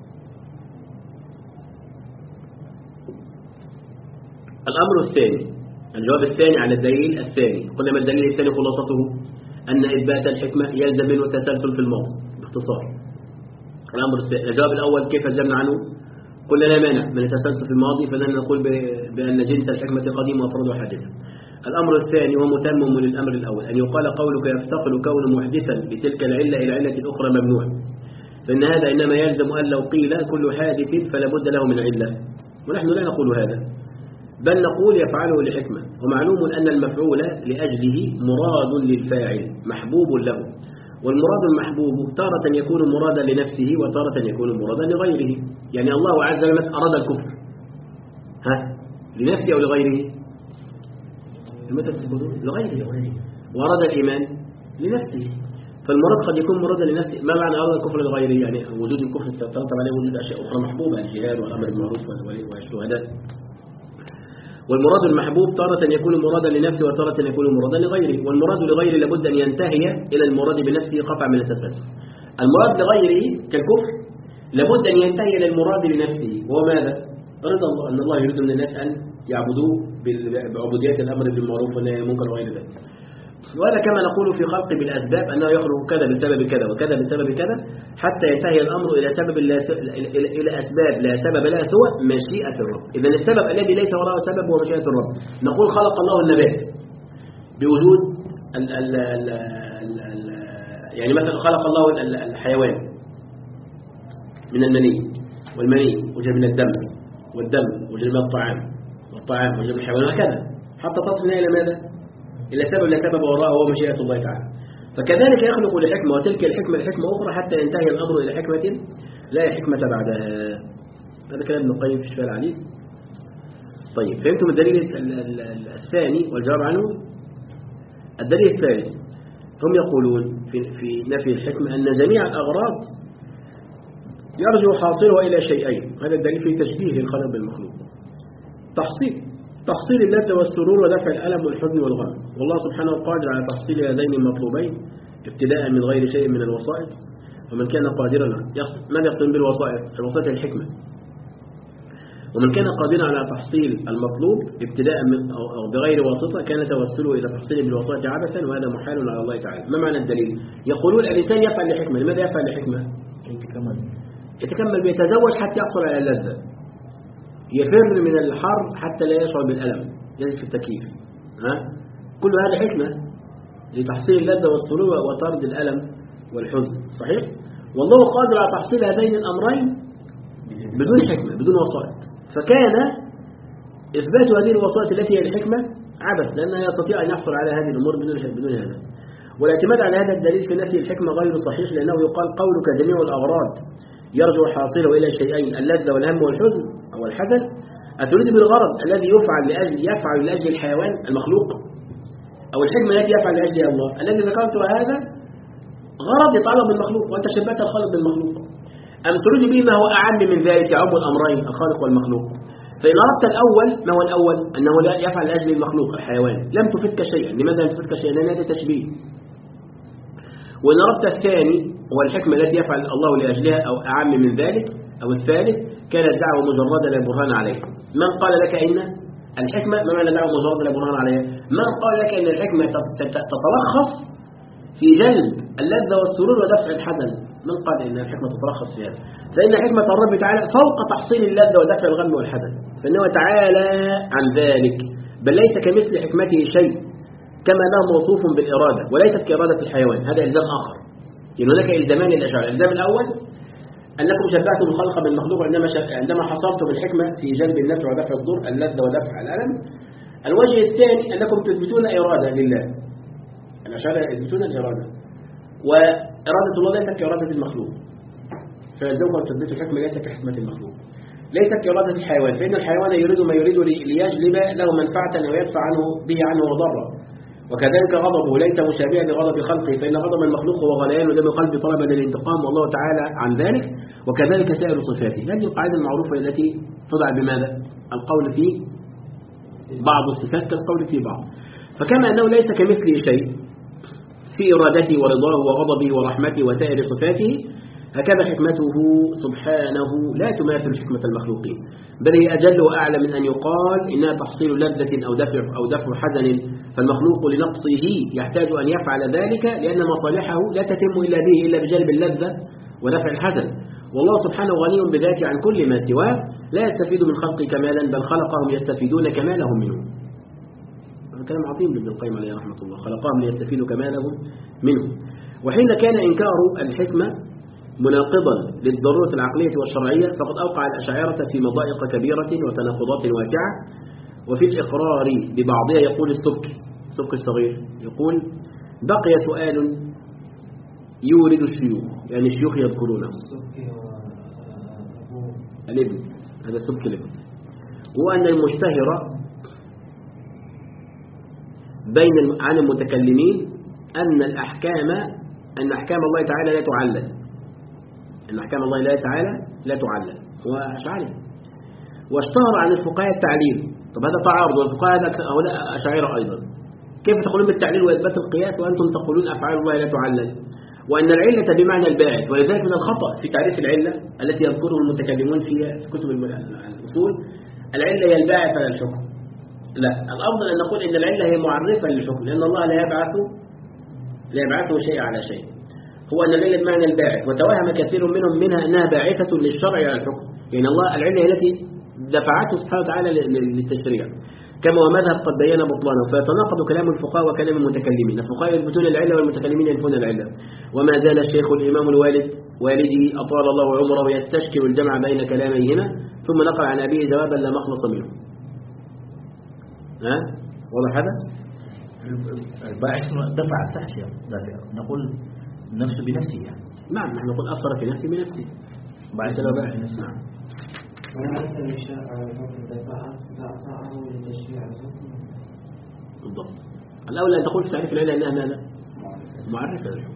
الأمر الثاني، الجواب الثاني على الدليل الثاني، قلنا ما الدليل الثاني خلاصته أن إثبات الحكمة يلزم منه التسلسل في الماضي باختصار. الأمر الثاني، الجواب الأول كيف أجبنا عنه؟ قلنا لا مانع من التسلسل في الماضي، فلن نقول بأن جنس الحكمة قديم وأفراد حادثة. الأمر الثاني هو متمم للأمر الأول، أن يقال قولك يفتقر كون محدثا بتلك العلة إلى علة أخرى ممنوع، فإن هذا إنما يلزم أن لو قيل كل حادث فلا بد له من علة، ونحن لا نقول هذا، بل نقول يفعله لحكمة. ومعلوم أن المفعول لأجله مراد للفاعل محبوب له، والمراد المحبوب تارة يكون مرادا لنفسه وتارة يكون مرادا لغيره. يعني الله عز وجل أراد الكفر ها لنفسه أو لغيره؟ لغيره. وأراد الإيمان لنفسه، فالمراد قد يكون مرادا لنفسه. ما معنى أراد الكفر لغيره؟ يعني وجود الكفر ترتب عليه وجود أشياء أخرى محبوبة، الجهاد والأمر بالمعروف والشهادات. والمراد المحبوب تارة يكون مرادا لنفسه وتارة يكون مرادا لغيره، والمراد لغيره لابد أن ينتهي إلى المراد بنفسه قطع من التسلسل. المراد لغيره كالكفر لابد أن ينتهي إلى المراد لنفسه، وهو ماذا؟ رضا الله، أن الله يريد من الناس أن يعبدوه بعبودية الأمر بالمعروف والنهي عن المنكر وغير ذلك. وهذا كما نقول في خلق بالأسباب أنه يخلق كذا بسبب كذا وكذا بسبب كذا حتى ينتهي الأمر إلى سبب لا س... إلى أسباب لا سبب لها سوى مشيئة الرب. إذا السبب الذي ليس وراءه سبب هو مشيئة الرب. نقول خلق الله النبات بوجود ال... ال... ال... ال... ال... يعني مثلا خلق الله الحيوان من المني، والمني وجد من الدم، والدم وجد من الطعام، والطعام وجد من الحيوان، وهكذا حتى تصلنا إلى ماذا؟ إلى سبب لا سبب وراءه هو مشيئة الله تعالى. فكذلك يخلق لحكمة، وتلك الحكمة الحكمة أخرى حتى ينتهي الأمر إلى حكمة لا حكمة بعدها. هذا كلام ابن القيم في الشفاء العليل. طيب، فهمتم الدليل الثاني والجواب عنه؟ الدليل الثالث، هم يقولون في, في نفي الحكمة أن جميع الأغراض يرجع حاصلها إلى شيئين. هذا الدليل في تشبيه الخلق بالمخلوق، تحصيل تحصيل اللذة والسرور ودفع الألم والحزن والغم، والله سبحانه قادر على تحصيل هذين المطلوبين ابتداء من غير شيء من الوسائط. ومن كان قادرا، ماذا يقصد بالوسائط؟ الوسائط الحكمة. ومن كان قادرا على تحصيل المطلوب ابتداء من أو بغير واسطة كان توسله إلى تحصيله بالوسائط عبثا، وهذا محال على الله تعالى. ما معنى الدليل؟ يقولون الإنسان يفعل لحكمة. لماذا يفعل لحكمة؟ يتكمل يتكمل بيتزوج حتى يحصل على اللذة، يفر من الحر حتى لا يشعر بالألم، يجلس في التكييف. ها؟ كل هذا حكمة لتحصيل اللذة والسرور وطرد الألم والحزن، صحيح؟ والله قادر على تحصيل هذين الأمرين بدون حكمة، بدون وسائط. فكان إثبات هذه الوسائط التي هي الحكمة عبث، لأنها يستطيع أن يحصل على هذه الأمور بدون بدون هذا. والاعتماد على هذا الدليل في نفي الحكمة غير صحيح، لأنه يقال قولك جميع الأغراض يرجع حاصله إلى شيئين، اللذة والهم والحزن أو الحزن، أتريد بالغرض الذي يفعل لأجل يفعل لأجل الحيوان المخلوق، أو الحكمة التي يفعل لأجلها الله؟ الذي ذكرته هذا غرض يتعلق بالمخلوق، وأنت شبهت الخالق بالمخلوق. أم تريد به ما هو أعم من ذلك يعم الأمرين الخالق والمخلوق؟ فإن أردت الأول، ما هو الأول؟ أنه لا يفعل لأجل المخلوق الحيوان، لم تفدك شيئا. لماذا لم تفدك شيئا؟ لأن هذا تشبيه. وإن أردت الثاني هو الحكمة التي يفعل الله لأجلها أو أعم من ذلك، أو الثالث كانت دعوة مجردة لا برهان عليها. من قال لك إن الحكمة ما معنى دعوة مجردة لا برهان عليها؟ من قال لك إن الحكمة تتلخص في جلب اللذة والسرور ودفع الحزن؟ من قال إن الحكمة تتلخص في هذا؟ فإن حكمة الرب تعالى فوق تحصيل اللذة ودفع الغم والحزن، فإنه تعالى عن ذلك، بل ليس كمثل حكمته شيء، كما أنه موصوف بالإرادة وليست كإرادة الحيوان. هذا إلزام آخر. يعني هناك إلزامان للأشاعرة. الإلزام الأول أنكم شبهتم الخلق بالمخلوق عندما عندما حصرتم الحكمة في جلب النفع ودفع الضر، اللذة ودفع الألم. الوجه الثاني أنكم تثبتون إرادة لله. الأشاعرة يثبتون الإرادة، وإرادة الله ليست كإرادة المخلوق، فيلزمكم أن تثبتوا الحكمة ليست كحكمة المخلوق، ليست كإرادة الحيوان، فإن الحيوان يريد ما يريد ليجلب له منفعة أو يدفع عنه به عنه وضرا. وكذلك غضبه ليس مشابها لغضب خلقه، فإن غضب المخلوق هو غليان ودم قلبي طلبا للانتقام، والله تعالى عن ذلك، وكذلك سائر صفاته. هذه القاعدة المعروفة التي تضع بماذا؟ القول في بعض الصفات كالقول في بعض. فكما أنه ليس كمثله شيء في إرادته ورضاه وغضبه ورحمته وسائر صفاته، هكذا حكمته سبحانه لا تماثل حكمة المخلوقين، بل هي أجل وأعلى من أن يقال إنها تحصيل لذة أو دفع أو دفع حزن، فالمخلوق لنقصه يحتاج أن يفعل ذلك، لأن مصالحه لا تتم إلا به إلا بجلب اللذة ودفع الحزن. والله سبحانه غني بذاته عن كل ما سواه، لا يستفيد من خلقه كمالا، بل خلقهم يستفيدون كمالهم منه. هذا كلام عظيم لابن القيم عليه رحمة الله، خلقهم ليستفيدوا كمالهم منه. وحين كان إنكار الحكمة مناقضا للضرورة العقلية والشرعية، فقد أوقع الأشاعرة في مضائق كبيرة وتناقضات واقعة. وفي الإقرار ببعضها يقول السبكي السبكي الصغير يقول: بقي سؤال يورد الشيوخ، يعني الشيوخ يذكرونه، الابن هذا السبكي الابن، هو أن المشتهر بين عن المتكلمين أن الأحكام أن أحكام الله تعالى لا تعلل، أن أحكام الله لا تعالى لا تعلل، هو أشعري. واشتهر عن الفقهاء التعليل. طب هذا تعارض، والفقهاء هؤلاء أشاعرة أيضا. كيف تقولون بالتعليل وإثبات القياس وأنتم تقولون أفعال الله لا تعلل؟ وأن العلة بمعنى الباعث، ولذلك من الخطأ في تعريف العلة التي يذكره المتكلمون في كتب الأصول، العلة هي الباعث على الحكم. لا، الأفضل أن نقول إن العلة هي معرفة للحكم، لأن الله لا يبعث لا يبعثه شيء على شيء. هو أن العلة بمعنى الباعث، وتوهم كثير منهم منها أنها باعثة للشرع على الحكم، يعني الله العلة هي التي دفعته سبحانه وتعالى للتشريع، كما هو مذهب قد بين بطلانه. فيتناقض كلام الفقهاء وكلام المتكلمين. الفقهاء يثبتون العلة والمتكلمين ينفون العلة. وما زال الشيخ الإمام الوالد والدي أطال الله عمره يستشكل الجمع بين كلاميهما، ثم نقل عن أبيه جوابا لا مخلص منه. ها واضح هذا؟ الباعث دفع السحش، نقول نفسه بنفسه يعني. نعم، نحن نقول أثر في نفسه بنفسه، باعث لا باعث بنفسه. نعم. وليس للشرع الحكم دفعه لتشريع الحكم. بالضبط. الأول أن تقول في تعريف العلة أنها ماذا؟ معرفة للحكم.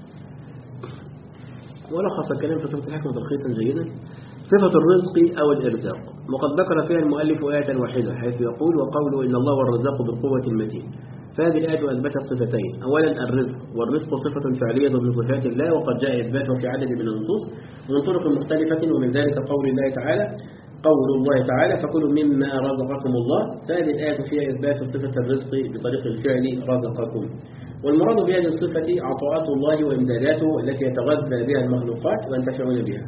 ولخص الكلام في صفة الحكمة تلخيصا جيدا: صفة الرزق أو الإرزاق، وقد ذكر فيها المؤلف آية واحدة حيث يقول: وقوله إن الله والرزاق بالقوة المتين. فهذه الآية أثبتت صفتين: أولا الرزق، والرزق صفة فعلية من صفات الله، وقد جاء إثباته في عدد من النصوص من طرق مختلفة، ومن ذلك قول الله تعالى قول الله تعالى فكلوا مما رزقكم الله. فهذه الآية فيها إثبات صفة الرزق بطريق الفعل رزقكم. والمراد بهذه الصفة عطاءات الله وإمداداته التي يتغذى بها المخلوقات وينتفعون بها.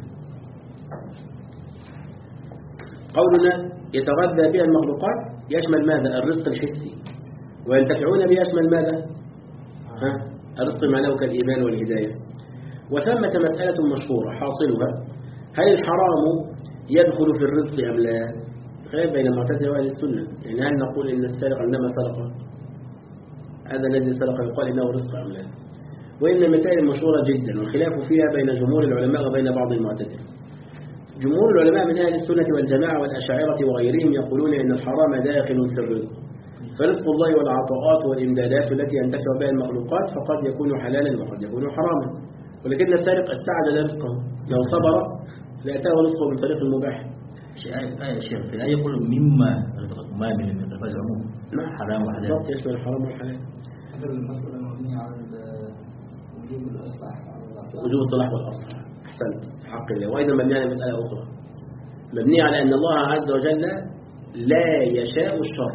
قولنا يتغذى بها المخلوقات يشمل ماذا؟ الرزق الحسي. وينتفعون بها يشمل ماذا؟ ها؟ الرزق معناه كالإيمان والهداية. وثمة مسألة مشهورة حاصلها: هل الحرام يدخل في الرزق أم لا؟ خلاف بين المعتزلة وأهل السنة. يعني هل نقول إن السارق عندما سرق هذا الذي سرق يقال إنه رزق أم لا؟ وإن المسائل مشهورة جدا والخلاف فيها بين جمهور العلماء وبين بعض المعتزلة. جمهور العلماء من أهل السنة والجماعة والأشاعرة وغيرهم يقولون إن الحرام داخل في الرزق، فرزق الله والعطاءات والإمدادات التي ينتفع بها المخلوقات فقد يكون حلالا وقد يكون حراما، ولكن السارق استعجل رزقه، لو صبر لأتاه رزقه من طريق المباح. آية شيخ في الآية يقول مما رزقكم ما من الفاز عموم حرام وحلال. بالضبط يشمل الحرام والحلال. هذا المسألة مبنية على وجوب الإصلاح وجوب الصلاح والأصلاح. أحسنت حق الله. وأيضا مبنية على مسألة أخرى مبنية على أن الله عز وجل لا يشاء الشر،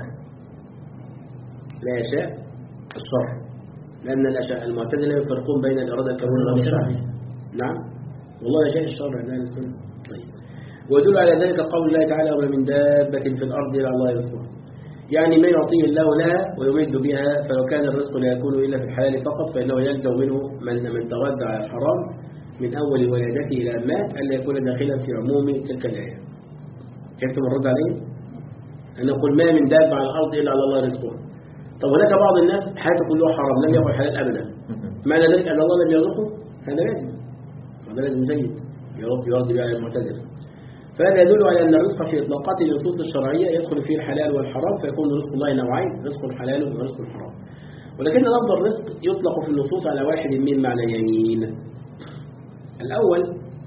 لا يشاء الشر، لأن المعتزلة يفرقون بين الإرادة الكونية والشرعية. نعم والله يشاء الشر عند أهل السنة. طيب ويدل على ذلك قول الله تعالى وما من دابة في الأرض إلا الله يرزقها، يعني ما يعطيه الله لها ويمد بها، فلو كان الرزق لا يكون إلا في الحلال فقط فإنه يلزم منه من من تغذى على الحرام من أول ولادته إلى أن مات ألا يكون داخلا في عموم تلك الآية. كيف تمرد عليه؟ أن نقول ما من دابة على الأرض إلا على الله رزقها. طب هناك بعض الناس حياته كلها حرام لم يكن حلال أبدا، معنى ذلك أن الله لم يرزقه؟ هذا لازم، هذا لازم جيد يرد به على المعتزلة. فهذا يدل على أن الرزق في إطلاقات النصوص الشرعية يدخل فيه الحلال والحرام، فيكون رزق الله نوعين، رزق الحلال ورزق الحرام. ولكن لفظ الرزق يطلق في النصوص على واحد من معنيين. الأول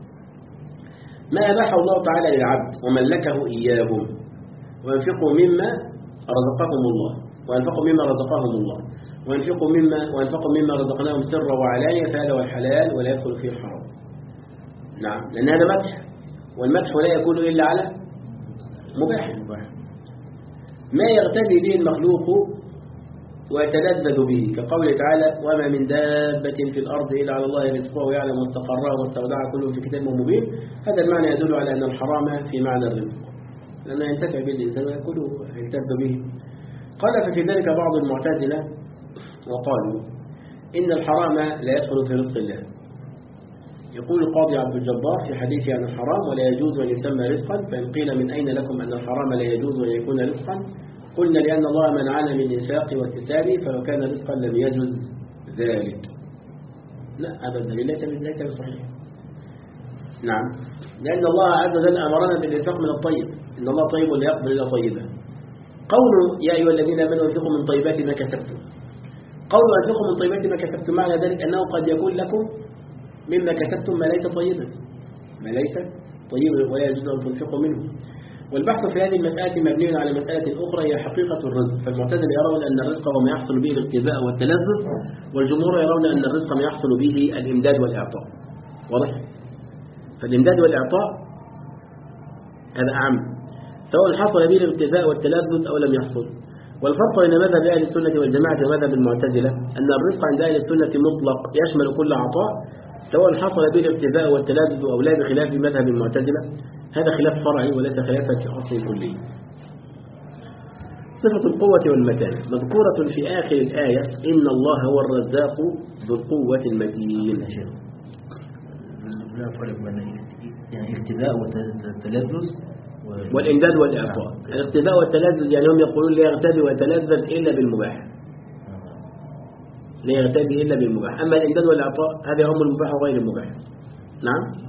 ما أباحه الله تعالى للعبد وملكه إياهم، وينفقوا مما رزقهم الله وينفقوا مما رزقهم الله وينفقوا مما وينفقوا مما رزقناهم سرا وعلانية، فهذا هو الحلال ولا يدخل فيه الحرام. نعم لأن هذا مدح، والمدح لا يكون إلا على مباح. ما يغتدي به المخلوق ويتلذذ به كقوله تعالى وما من دابة في الأرض إلا على الله رزقها ويعلم مستقرها ومستودعها كلهم في كتاب مبين. هذا المعنى يدل على أن الحرام في معنى الرزق، لأنه ينتفع به الإنسان ويأكله ويلتذ به. قال ففي ذلك بعض المعتزلة وقالوا إن الحرام لا يدخل في رزق الله. يقول القاضي عبد الجبار في حديثه عن الحرام ولا يجوز أن يسمى رزقا، فإن قيل من أين لكم أن الحرام لا يجوز أن يكون رزقا، قلنا لأن الله منعنا من الإنفاق واكتسابه، فلو كان رزقا لم يجوز ذلك. لا هذا الدليل ليس بصحيح. نعم لأن الله عز وجل أمرنا بالإنفاق من الطيب، إن الله طيب لا يقبل إلا طيبا. قوله يا أيها الذين آمنوا انفقوا من طيبات ما كسبتم، قوله انفقوا من طيبات ما كسبتم معنى ذلك أنه قد يكون لكم مما كسبتم ما ليس طيبا، ما ليس طيبا ولا يجوز أن تنفقوا منه. والبحث في هذه المسألة مبني على مسألة أخرى هي حقيقة الرزق. فالمعتزلة يرون أن الرزق هو ما يحصل به الاقتداء والتلذذ، والجمهور يرون أن الرزق ما يحصل به الإمداد والإعطاء. واضح؟ فالإمداد والإعطاء هذا أعم، سواء حصل به الاقتداء والتلذذ أو لم يحصل. والفرق بين مذهب أهل السنة والجماعة ومذهب المعتزلة أن الرزق عند أهل السنة مطلق يشمل كل عطاء، سواء حصل به الاقتداء والتلذذ أو لا، بخلاف مذهب المعتزلة. هذا خلاف فرعي وليس خلافا في أصل كلي. صفة القوة والمتانة مذكورة في آخر الآية إن الله هو الرزاق ذو القوة المتين. لا فرق بين يعني الاقتداء والتلذذ والإمداد والإعطاء. الاقتداء والتلذذ يعني هم يقولون لا يغتدي ويتلذذ إلا بالمباح، لا يغتدي إلا بالمباح. أما الإمداد والإعطاء هذا هم المباح وغير المباح. نعم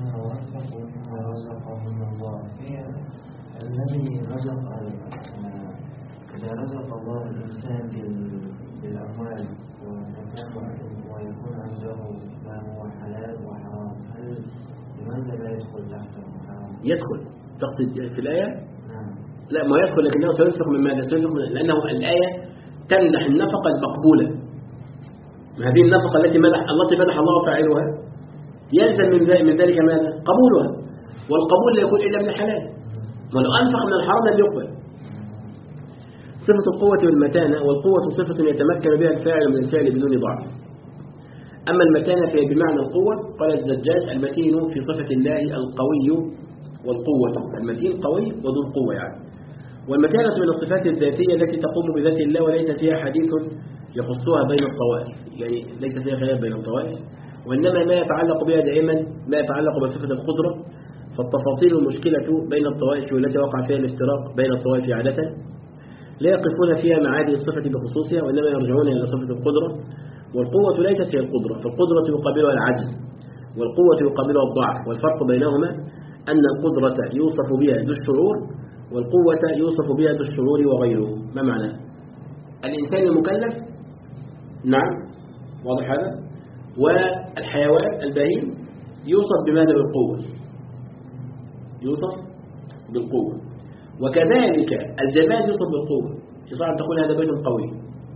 الذي رزق إذا رزق الله الإنسان بالأموال ويكون عنده ما هو حلال وحرام، هل لماذا لا يدخل تحته حرام؟ يدخل تقصد في الآية؟ نعم. لا ما يدخل، لكنه سينفق من ماذا؟ سينفق من... لأنه الآية تمدح النفقة المقبولة. هذه النفقة التي مدح التي مدح الله فاعلها يلزم من ذلك ماذا؟ قبولها، والقبول لا يكون إلا من الحلال، ولو أنفق من الحرام لم يقبل. صفة القوة والمتانة، والقوة صفة يتمكن بها الفاعل من الفعل بدون ضعف. أما المتانة فهي بمعنى القوة. قال الزجاج المتين في صفة الله القوي والقوة، المتين قوي وذو القوة يعني. والمتانة من الصفات الذاتية التي تقوم بذات الله وليس فيها حديث يخصها بين الطوائف، يعني ليس فيها خلاف بين الطوائف، وإنما ما يتعلق بها دائما ما يتعلق بصفة القدرة، فالتفاصيل المشكلة بين الطوائف والتي وقع فيها الافتراق بين الطوائف عادة لا يقفون فيها مع هذه الصفة بخصوصها، وإنما يرجعون إلى صفة القدرة. والقوة ليست هي القدرة، فالقدرة يقابلها العجز والقوة يقابلها الضعف، والفرق بينهما أن القدرة يوصف بها ذو الشعور والقوة يوصف بها ذو الشعور وغيره. ما معنى؟ الإنسان المكلف نعم واضح هذا، والحيوان البهيم يوصف بماذا؟ بالقوة، يوصف بالقوة. وكذلك الجماد يوصف بالقوة. يصح أن تقول هذا بيت قوي،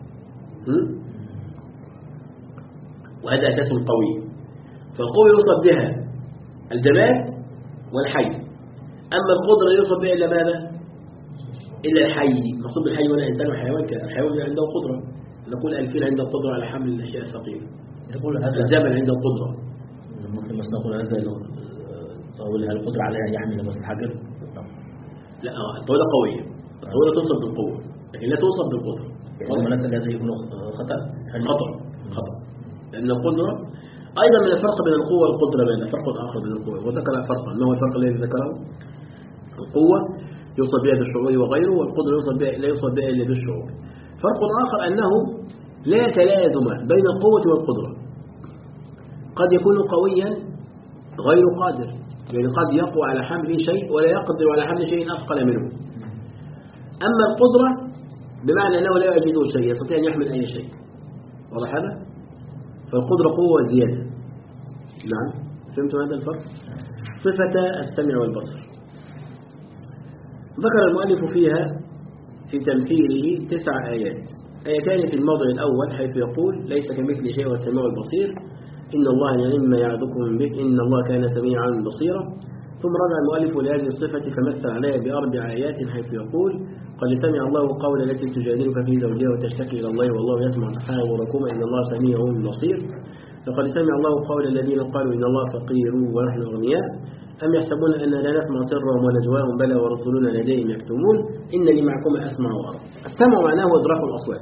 وهذا أساس قوي، فالقوة يوصف بها الجماد والحي. أما القدرة يوصف بها إلا ماذا؟ إلا الحي. مقصود بالحي ولا إنسان وحيوان كذا. الحيوان عنده قدرة، نقول الفيل عنده قدرة على حمل الأشياء الثقيلة، يقول هذا الجبل عنده قدرة. ممكن بس نقول هذا طاولة القدرة عليها يحمل بس الحجر. لا الطاولة قوية، الطاولة توصف بالقوة لكن لا توصف بالقدرة. والمناسب الذي يكون خطأ خطأ خطأ لأن القدرة أيضا من الفرق بين القوة والقدرة بين فرق آخر بين القوة، وذكر فرقا. ما هو الفرق الذي ذكره؟ القوة يوصف بها بالشعور وغيره، والقدرة يوصف بها لا يوصف بها إلا بالشعور. فرق آخر أنه لا تلازم بين القوة والقدرة. قد يكون قويا غير قادر، يعني قد يقوى على حمل شيء ولا يقدر على حمل شيء أثقل منه. أما القدرة بمعنى أنه لا يجد شيء يستطيع أن يحمل أي شيء. واضح هذا؟ فالقدرة قوة زيادة. نعم فهمتم هذا الفرق؟ صفة السمع والبصر ذكر المؤلف فيها في تمثيله تسع آيات. آيتان في الموضع الأول حيث يقول ليس كمثل شيء والسميع البصير، إن الله نعم يعظكم به إن الله كان سميعا بصيرا. ثم رجع المؤلف لهذه الصفة فمثل عليها بأربع آيات حيث يقول قد سمع الله قول التي تجادلك في زوجها وتشتكي إلى الله والله يسمع تحاوركما إن الله سميع بصير. لقد سمع الله قول الذين قالوا إن الله فقير ونحن أغنياء أم يحسبون أن لا نسمع سرهم ونجواهم بلى ورسولنا لديهم يكتمون إنني معكم أسمع وأرى. السمع معناه إدراك الأصوات،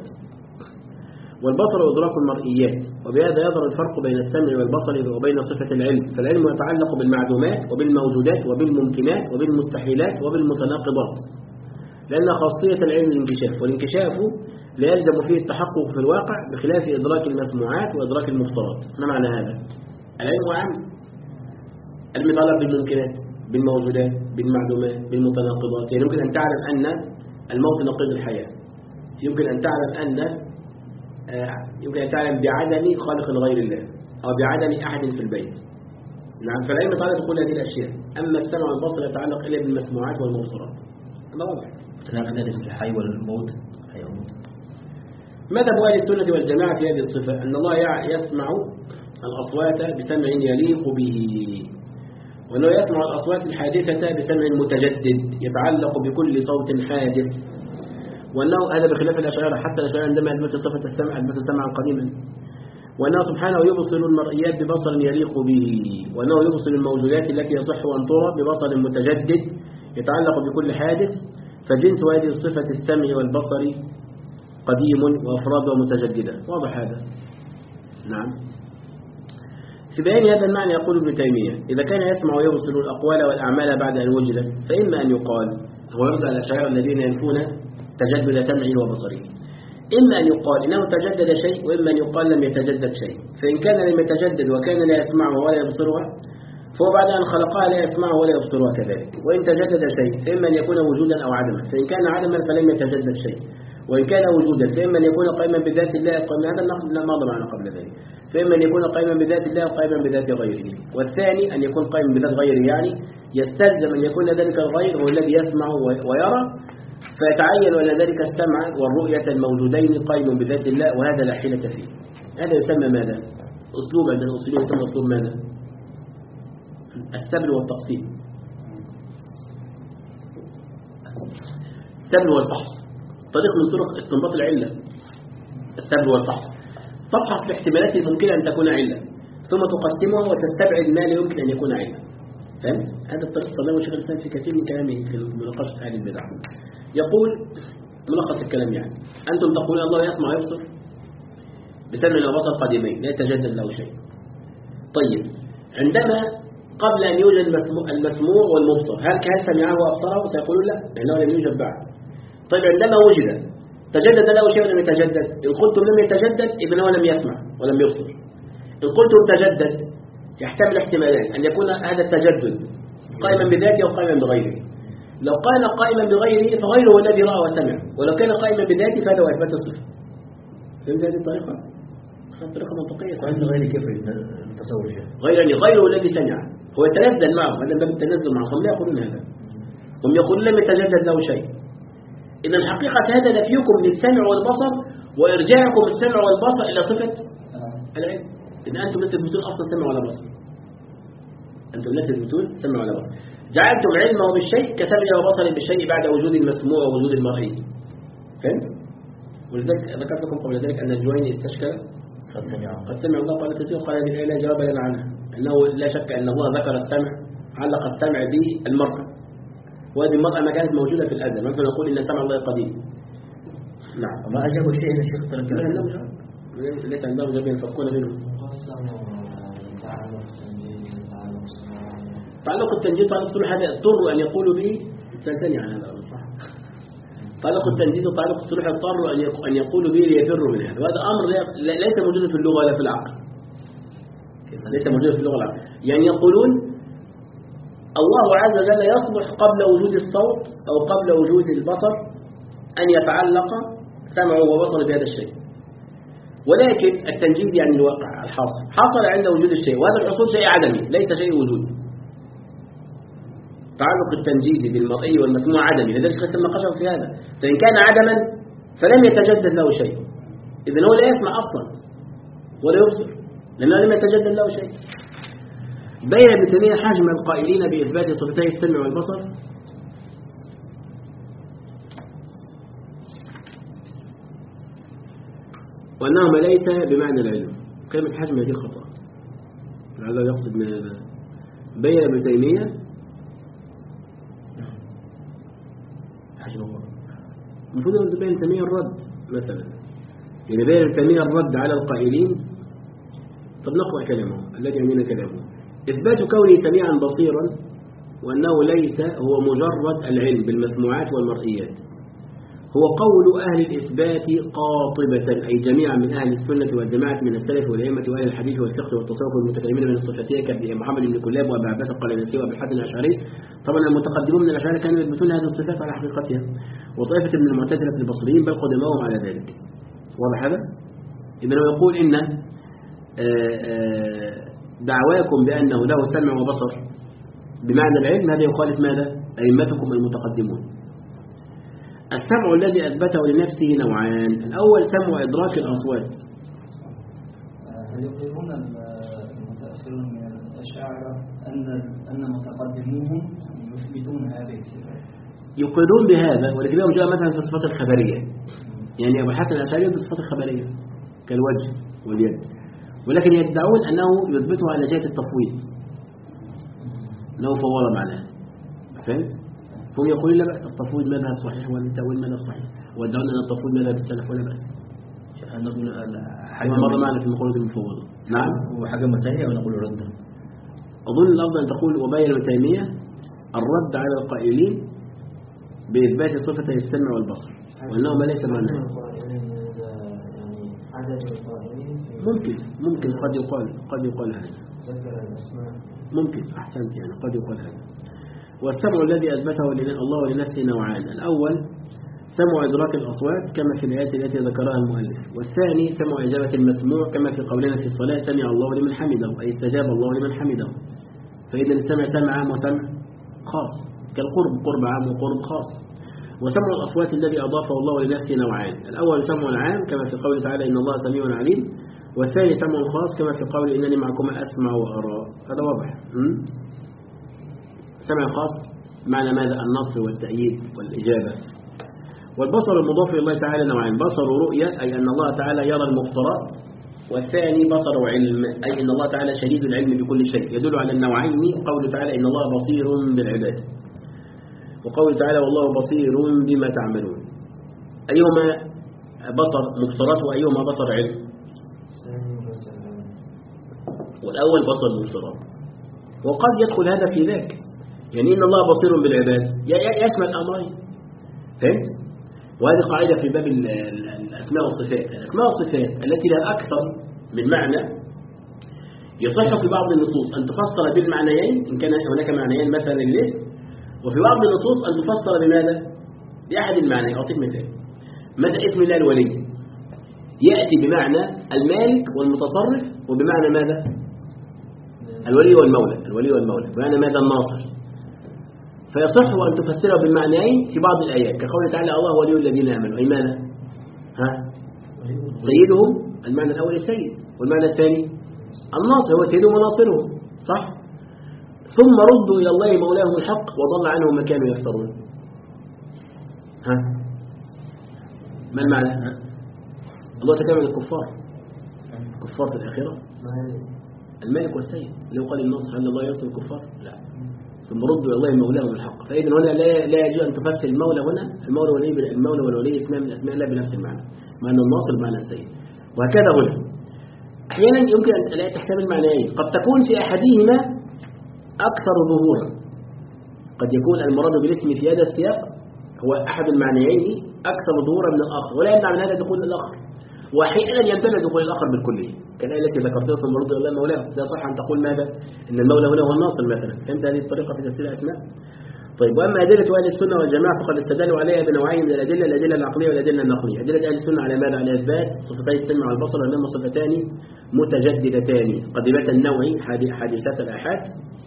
والبصر إدراك المرئيات، وبهذا يظهر الفرق بين السمع والبصر وبين صفة العلم. فالعلم يتعلق بالمعدومات وبالموجودات وبالممكنات وبالمستحيلات وبالمتناقضات، لأن خاصية العلم الانكشاف، والانكشاف لا يلزم فيه التحقق في الواقع بخلاف إدراك المسموعات وإدراك المفترض. ما معنى هذا؟ العلم عام، العلم يتعلق بالممكنات بالموجودات بالمعدومات بالمتناقضات. يعني يمكن أن تعلم أن الموت نقيض الحياة، يمكن أن تعلم أن يمكن أن تعلم بعدم خالق غير الله أو بعدم أحد في البيت. نعم فالعلم يتعلق بكل هذه الأشياء. أما السمع والبصر يتعلق إلا بالمسموعات والمبصرات. هذا واضح. تناقض الحي والموت حي والموت. مذهب أهل السنة والجماعة في هذه الصفة أن الله يسمع الأصوات بسمع يليق به، وأنه يسمع الأصوات الحادثة بسمع متجدد يتعلق بكل صوت حادث، وأنه هذا بخلاف الأشاعرة. حتى الأشاعرة عندما يثبتوا صفة السمع يثبتوا سمعا قديما. وأنه سبحانه يبصر المرئيات ببصر يليق به، وأنه يبصر الموجودات التي يصح أن ترى ببصر متجدد يتعلق بكل حادث. فجنس هذه الصفة السمع والبصر قديم وأفراد ومتجددة. واضح هذا؟ نعم. في بيان هذا المعنى يقول ابن تيمية إذا كان يسمع ويبصر الأقوال والأعمال بعد أن وجدت فإما أن يقال، هو يرد على الأشاعرة الذين ينفون تجدد سمعه وبصره، إما أن يقال إنه تجدد شيء، وإما أن يقال لم يتجدد شيء. فإن كان لم يتجدد وكان لا يسمعه ولا يبصرها فهو بعد أن خلقها لا يسمعه ولا يبصرها كذلك. وإن تجدد شيء فإما أن يكون وجودا أو عدما، فإن كان عدما فلم يتجدد شيء، وإن كان وجودا فإما أن يكون قائما بذات الله قائما، هذا النقد لا ماضي معنا قبل ذلك، فإما أن يكون قائما بذات الله قائما بذات غيره. والثاني أن يكون قائما بذات غيره، يعني يستلزم أن يكون ذلك الغير هو الذي يسمع ويرى، فيتعين أن ذلك السمع والرؤية الموجودين قائم بذات الله، وهذا لا حيلة فيه. هذا يسمى ماذا؟ أسلوب عند الأصوليين يسمى أسلوب ماذا؟ السبل والتقسيم. السبل والفحص طريق من طرق استنباط العلة. السبل والفحص تبحث في الاحتمالات الممكنة أن تكون علة ثم تقسمها وتستبعد ما لا يمكن أن يكون علة. فهم؟ هذا الطريق طلبه شيخ الإسلام في كثير من كلامه في مناقشة أهل البدع. يقول ملخص الكلام يعني أنتم تقولون الله يسمع ويبصر بسمع وبصر قديمين لا يتجدد له شيء. طيب عندما قبل أن يوجد المسموع والمبصر. هل هل سمعه وأبصره؟ سيقولون لا لأنه لم يوجد بعد. طيب عندما وجد تجدد له شيء ولم يتجدد؟ إن قلتم لم يتجدد إذن هو لم يسمع ولم يبصر. إن قلتم تجدد يحتمل احتمالين، أن يكون هذا التجدد قائما بذاته أو قائما بغيره. لو قال قائما بغيره فغيره هو الذي رأى وسمع، ولو كان قائما بذاته فهذا هو إثبات الصفة. فهمت هذه الطريقة؟ طريقة منطقية. قائما بغيره كيف التصور شيء؟ غير يعني غيره الذي سمع هو يتنزل معه، هذا باب التنزل معهم لا يقولون هذا، هم يقولون لم يتجدد له شيء. إذا حقيقة هذا نفيكم للسمع والبصر وإرجاعكم السمع والبصر إلى صفة العلم. إذا أنتم لا تثبتون أصلا سمع ولا بصر، أنتم لا تثبتون سمع ولا بصر، جعلتم علمه بالشيء كسمع وبصر بالشيء بعد وجود المسموع ووجود المرئي. فهمت؟ ولذلك ذكرت لكم قبل ذلك أن الجويني استشكل قد سمع قد سمع الله قال تسير قال هذه الآية لا جواب لنا عنها، أنه لا شك أن الله ذكر السمع علق السمع بالمرأة، وهذه المرأة ما كانت موجودة في الأزل، مثلا نقول إن سمع الله قديم. نعم. ما أجابوا شيء يا شيخ ترك لا لا مش ليس عندهم جميع يفكون منهم. تعلق التنجيد تعلق طول هذا اضطر أن يقولوا به سألتني عن هذا صح. تعلق التنجيد وتعلق الصلح اضطر أن يقولوا به ليفروا من هذا، وهذا أمر ليس موجود في اللغة ولا في العقل، ليس موجود في اللغة والعقل. يعني يقولون الله عز وجل يصلح قبل وجود الصوت أو قبل وجود البصر أن يتعلق سمعه وبصره بهذا الشيء، ولكن التنجيد يعني الواقع الحاصل حصل عند وجود الشيء، وهذا الحصول شيء عدمي ليس شيء وجود. تعلق التنجيد بالمرئي والمسموع عدمي، لذلك قسم نقاشهم في هذا، فإن كان عدما فلم يتجدد له شيء، إذن هو لا يسمع أصلا ولا يبصر لأنه لم يتجدد له شيء. بين ابن تيمية حجم القائلين بإثبات صفتي السمع والبصر وأنهما ليس بمعنى العلم. كلمة حجم هذه خطأ، لعله يقصد من هذا. بين ابن تيمية المفروض أن بين تيمية الرد مثلا، يعني بين ابن تيمية الرد على القائلين. طب نقرأ كلامه الذي يعنينا كلامه: إثبات كونه سميعا بصيرا وأنه ليس هو مجرد العلم بالمسموعات والمرئيات، هو قول أهل الإثبات قاطبة، أي جميعا من أهل السنة والجماعة من السلف والأئمة وأهل الحديث والفقه والتصوف والمتكلمين من الصفتية كمحمد بن كلاب وأبي عباس القلينسي وأبي الحسن الأشعري. طبعا المتقدمون من الأشاعرة كانوا يثبتون هذه الصفات على حقيقتها، وطائفة من المعتزلة البصريين بل قدموهم على ذلك. واضح هذا؟ إذن هو يقول إن دعواكم بأنه له سمع وبصر بمعنى العلم هذا يخالف ماذا؟ أئمتكم المتقدمون. السمع الذي أثبته لنفسه نوعان: الأول سمع إدراك الأصوات. هل يقولون المتأخرون من الأشاعرة أن أن متقدموهم يثبتون هذه الصفات؟ يقولون بهذا، ولكنهم جاء مثلا في الصفات الخبرية، يعني أبو الحسن الأشعري بالصفات الخبرية كالوجه واليد، ولكن يدعون أنه يثبته على جهة التفويض، أنه فوض معناه. فهمت؟ هم يقولون لا بأس التفويض مذهب صحيح والتأويل مذهب صحيح، ويدعون أن التفويض مذهب السلف ولا بأس. نقول حاجة مر معنا في مقولة المفوضة. نعم. وحاجة ثانية ونقول ردا. أظن الأفضل أن تقول وبين ابن تيمية الرد على القائلين بإثبات صفتي السمع والبصر وأنهما ليس معنى. ممكن ممكن قد يقال قد يقال هذا ممكن أحسنت يعني قد يقال هذا. والسمع الذي أثبته الله لنفسه نوعان: الأول سمع إدراك الأصوات كما في الآيات التي ذكرها المؤلف، والثاني سمع إجابة المسموع كما في قولنا في الصلاة سمع الله لمن حمده، أي استجاب الله لمن حمده. فإذا السمع سمع عام وسمع خاص، كالقرب قرب عام وقرب خاص. وسمع الأصوات الذي أضافه الله لنفسه نوعان: الأول سمع عام كما في قوله تعالى إن الله سميع عليم، والثاني سمع خاص كما في قوله إنني معكم أسمع وأرى. هذا واضح. سمع خاص معنى ماذا؟ النصر والتأييد والإجابة. والبصر المضاف إلى الله تعالى نوعين: بصر رؤية أي أن الله تعالى يرى المفترات، والثاني بصر علم أي أن الله تعالى شديد العلم بكل شيء. يدل على النوعين قول تعالى إن الله بصير بالعباد، وقول تعالى والله بصير بما تعملون. أيهما بصر مفترات وأيهما بصر علم؟ والأول بصر مفترات وقد يدخل هذا في ذاك، يعني إن الله بصير بالعباد يشمل أمرين، فهمت؟ وهذه قاعدة في باب الأسماء والصفات. الأسماء والصفات التي لها أكثر من معنى يصح في بعض النصوص أن تفسر بالمعنيين إن كان هناك معنيين مثلا للاسم، وفي بعض النصوص أن تفسر بماذا؟ بأحد المعنيين. أعطيك مثال. مثلا اسم الله الولي يأتي بمعنى المالك والمتصرف، وبمعنى ماذا؟ الولي والمولى، الولي والمولى بمعنى ماذا؟ الناصر. فيصح أن تفسره بالمعنيين في بعض الآيات كقوله تعالى الله ولي الذين آمنوا، أي ماذا؟ ها؟ سيدهم، المعنى الأول السيد، والمعنى الثاني الناصر هو سيدهم وناصرهم، صح؟ ثم ردوا إلى الله مولاهم الحق وضل عنهم ما كانوا يفترون. ها؟ ما المعنى؟ ها؟ الله تكلم عن الكفار، الكفار في الآخرة الملك والسيد. لو قال الناصر هل الله ينصر الكفار؟ لا. ثم ردوا إلى الله مولاهم الحق. فإذن هنا لا لا يجوز أن تفسر المولى هنا المولى والولي المولى والولي اسمان من أسماء الله بنفس المعنى، معنى الناصر معنى السيد، وهكذا هنا. أحيانا يمكن أن لا تحتمل معنيين، قد تكون في أحدهما أكثر ظهورا، قد يكون المراد بالاسم في هذا السياق هو أحد المعنيين أكثر ظهورا من الآخر، ولا يمنع من هذا دخول الآخر، وأحيانا يمتنع دخول الآخر بالكلية كالآية التي ذكرتها ثم رد إلى الله مولاه. لا صح أن تقول ماذا؟ إن المولى هنا هو الناصر مثلا. فهمت هذه الطريقة في تفسير الأسماء؟ طيب، وأما أدلة أهل السنة والجماعة فقد استدلوا عليها بنوعين من الأدلة، الأدلة العقلية والأدلة النقلية. أدلة أهل السنة على ماذا؟ على إثبات صفتي السمع والبصر وأنهما صفتان متجددتان قديمة النوع حادثات الآحاد.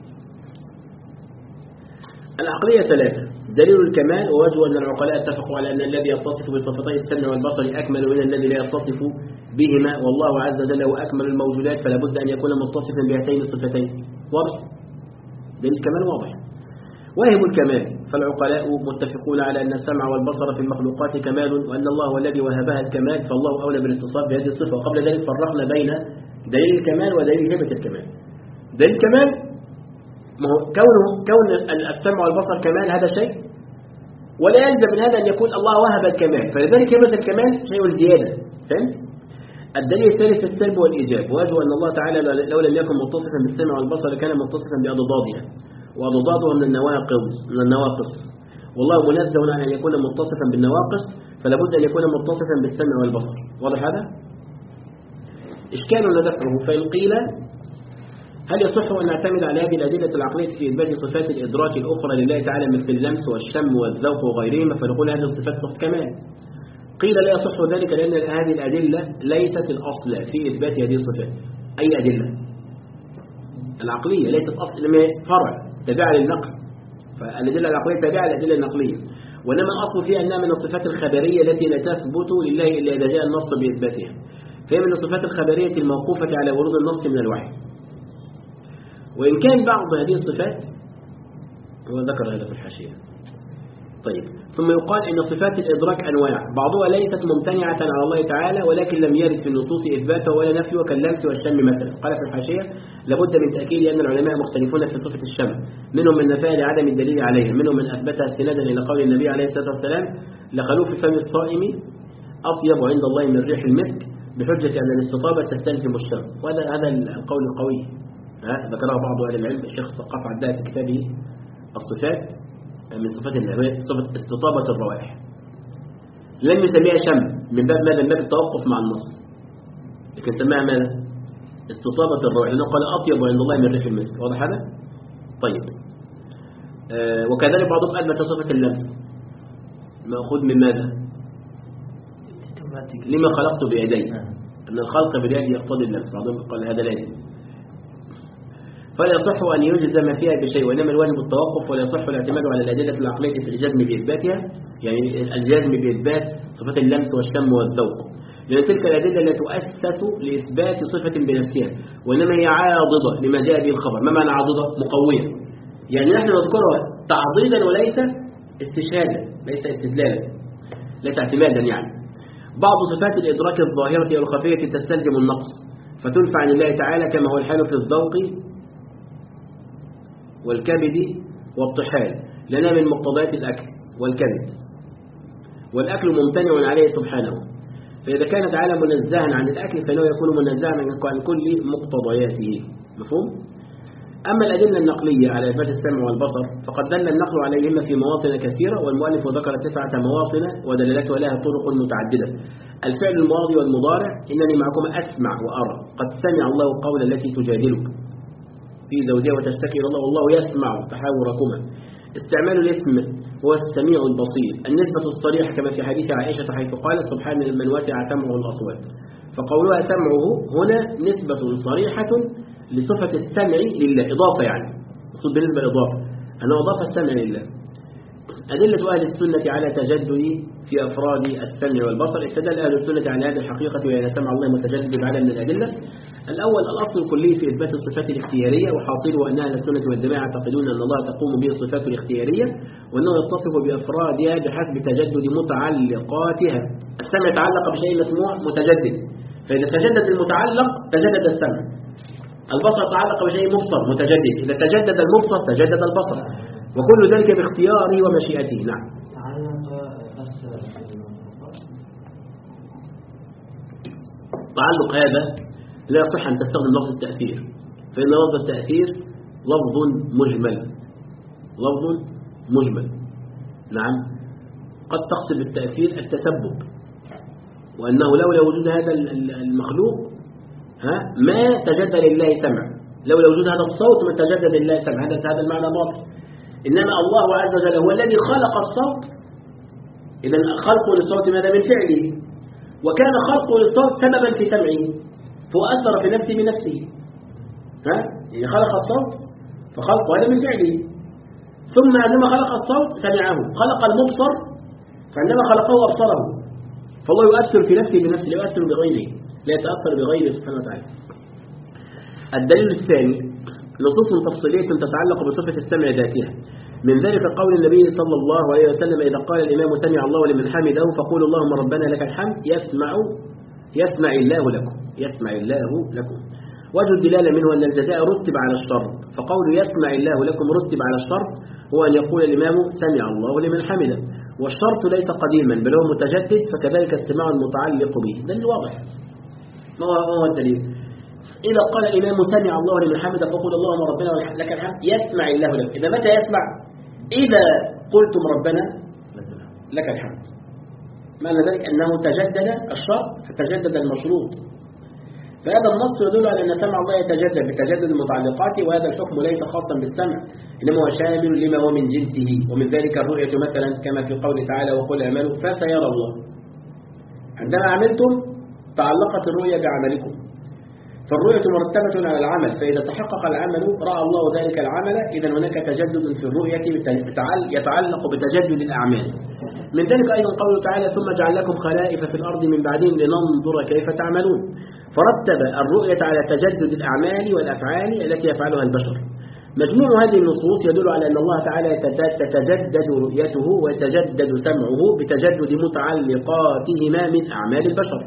العقلية ثلاثة: دليل الكمال، ووجه أن العقلاء اتفقوا على أن الذي يتصف بصفتي السمع والبصر أكمل من الذي لا يتصف بهما، والله عز وجل هو أكمل الموجودات، فلا بد أن يكون متصفا بهاتين الصفتين. واضح؟ دليل الكمال واضح. واهب الكمال، فالعقلاء متفقون على أن السمع والبصر في المخلوقات كمال، وأن الله هو الذي وهبها الكمال، فالله أولى بالاتصاف بهذه الصفة. وقبل ذلك فرقنا بين دليل الكمال ودليل هبة الكمال. دليل الكمال ما هو كونه كون السمع والبصر كمال هذا شيء، ولا يلزم من هذا أن يكون الله وهب الكمال، فلذلك هبة الكمال شيء الزيادة. فهمت؟ الدليل الثالث السلب والإيجاب، وجه أن الله تعالى لو لم يكن متصفا بالسمع والبصر كان متصفا بأضدادها، وأضدادها من النواقص من النواقص والله منزه عن أن يكون متصفا بالنواقص، فلا بد أن يكون متصفا بالسمع والبصر. واضح هذا؟ إشكال ندفعه. فإن قيل هل يصح أن نعتمد على هذه الأدلة العقلية في إثبات صفات الإدراك الأخرى لله تعالى مثل اللمس والشم والذوق وغيرهما، فنقول هذه الصفات صفات كمال. قيل لا يصح ذلك لأن هذه الأدلة ليست الأصل في إثبات هذه الصفات. أي أدلة؟ العقلية ليست أصل، إنما فرع تابعة للنقل، فالأدلة العقلية تابعة للأدلة النقلية، وإنما الأصل فيها أنها من الصفات الخبرية التي لا تثبت لله إلا إذا جاء النص بإثباتها، فهي من الصفات الخبرية الموقوفة على ورود النص من الوحي. وإن كان بعض هذه الصفات هو ذكر هذا في الحاشية. طيب، ثم يقال إن صفات الإدراك أنواع، بعضها ليست ممتنعة على الله تعالى ولكن لم يرد في النصوص إثباته ولا نفيه كاللمس والشم مثلا. قال في الحاشية: لابد من تأكيد أن العلماء مختلفون في صفة الشم، منهم من نفاه لعدم الدليل عليها، منهم من أثبتها استنادا إلى قول النبي عليه الصلاة والسلام: لخلوف فم الصائم أطيب عند الله من ريح المسك، بحجة أن الاستطابة تستلزم الشم. وهذا هذا القول القوي ذكره بعض أهل العلم. الشيخ الثقاف عدها في كتابه الصفات من صفات الله صفة استطابة الروائح، لم يسميها شم من باب ماذا؟ من باب التوقف مع النص، لكن سماها ماذا؟ استطابة الروائح، لأنه قال أطيب عند الله من ريح المسك. واضح هذا؟ طيب، آه وكذلك بعضهم أثبت صفة اللمس، مأخوذ من ماذا؟ لما خلقت بيدي، أن الخلق بيدي يقتضي اللمس، بعضهم قال هذا لازم، فلا يصح أن يجزم فيها بشيء، وإنما الواجب التوقف، ولا يصح الاعتماد على الأدلة العقلية في الجزم بإثباتها، يعني الجزم بإثبات صفة اللمس والشم والذوق، لأن تلك الأدلة لا تؤسس لإثبات صفة بنفسها، وإنما هي عاضدة لما جاء به الخبر. ما معنى عاضدة؟ مقوية، يعني نحن نذكرها تعضيدا وليس استشهادا، ليس استدلالا، ليس اعتمادا. يعني بعض صفات الإدراك الظاهرة والخفية تستلزم النقص فتنفع عن الله تعالى، كما هو الحال في الذوق والكبد والطحال، لنا من مقتضيات الأكل والكبد، والأكل ممتنع عليه سبحانه، فإذا كان تعالى منزها عن الأكل فإنه يكون منزها عن كل مقتضياته. مفهوم؟ أما الأدلة النقلية على إثبات السمع والبصر فقد دل النقل عليهما في مواطن كثيرة، والمؤلف ذكر تسعة مواطن ودلالتها لها طرق متعددة. الفعل الماضي والمضارع: إنني معكم أسمع وأرى. قد سمع الله قول التي تجادلك في زوجها وتشتكي إلى الله والله يسمع تحاوركما. استعمال الاسم هو السميع البصير. النسبة الصريحة كما في حديث عائشة حيث قالت سبحان من وسع سمعه الأصوات، فقولها سمعه هنا نسبة صريحة لصفة السمع لله، إضافة يعني مقصود بالنسبة لإضافة أنه أضاف السمع لله. أدلة أهل السنة على تجدد في أفراد السمع والبصر: استدل أهل السنة على هذه الحقيقة وهي سمع الله متجدد بعدد من الأدلة. الأول الأصل الكلي في إثبات الصفات الاختيارية، وحاصله أن أهل السنة والجماعة يعتقدون أن الله تقوم به الصفات الاختيارية وأنه يتصف بأفرادها بحسب تجدد متعلقاتها. السمع يتعلق بشيء مسموع متجدد، فإذا تجدد المتعلق تجدد السمع. البصر يتعلق بشيء مبصر متجدد، إذا تجدد المبصر تجدد البصر، وكل ذلك باختياره ومشيئته. نعم. تعلق هذا لا يصح أن تستخدم لفظ التأثير، فإن لفظ التأثير لفظ مجمل، لفظ مجمل. نعم. قد تقصد بالتأثير التسبب، وأنه لولا وجود هذا المخلوق ها ما تجدد لله سمع، لولا وجود هذا الصوت ما تجدد لله سمع. هذا هذا المعنى باطل. إنما الله عز وجل هو الذي خلق الصوت، إذا خلقه للصوت ماذا؟ من فعله، وكان خلقه للصوت سببا في سمعه، فأثر في نفسه بنفسه. ها يعني خلق الصوت فخلقه هذا من فعله، ثم عندما خلق الصوت سمعه، خلق المبصر فعندما خلقه أبصره، فالله يؤثر في نفسه بنفسه، لا يؤثر بغيره، لا يتأثر بغيره سبحانه وتعالى. الدليل الثاني نصوص تفصيلية تتعلق بصفة السمع ذاتها، من ذلك قول النبي صلى الله عليه وسلم: إذا قال الإمام سمع الله لمن حمده فقولوا اللهم ربنا لك الحمد يسمع يسمع الله لكم، يسمع الله لكم. وجه الدلالة منه أن الجزاء رتب على الشرط، فقول يسمع الله لكم رتب على الشرط هو أن يقول الإمام سمع الله لمن حمده، والشرط ليس قديما بل هو متجدد، فكذلك السماع المتعلق به. دليل واضح. ما هو الدليل؟ إذا قال الإمام سمع الله لمن حمده فقول اللهم ربنا لك الحمد يسمع الله لكم. إذا متى يسمع؟ إذا قلتم ربنا لك الحمد. معنى ذلك أنه تجدد الشرط فتجدد المشروط، فهذا النص يدل على أن سمع الله يتجدد بتجدد المتعلقات، وهذا الحكم ليس خاصا بالسمع إنما هو شامل لما هو من جنسه، ومن ذلك الرؤية مثلا كما في قوله تعالى وقل اعملوا فسيرى الله. عندما عملتم تعلقت الرؤية بعملكم، فالرؤية مرتبة على العمل، فإذا تحقق العمل رأى الله ذلك العمل، إذا هناك تجدد في الرؤية يتعلق بتجدد الأعمال. من ذلك أيضا قوله تعالى ثم جعل لكم خلائف في الأرض من بعدهم لننظر كيف تعملون، فرتب الرؤية على تجدد الأعمال والأفعال التي يفعلها البشر. مجموع هذه النصوص يدل على أن الله تعالى تتجدد رؤيته ويتجدد سمعه بتجدد متعلقاتهما من أعمال البشر.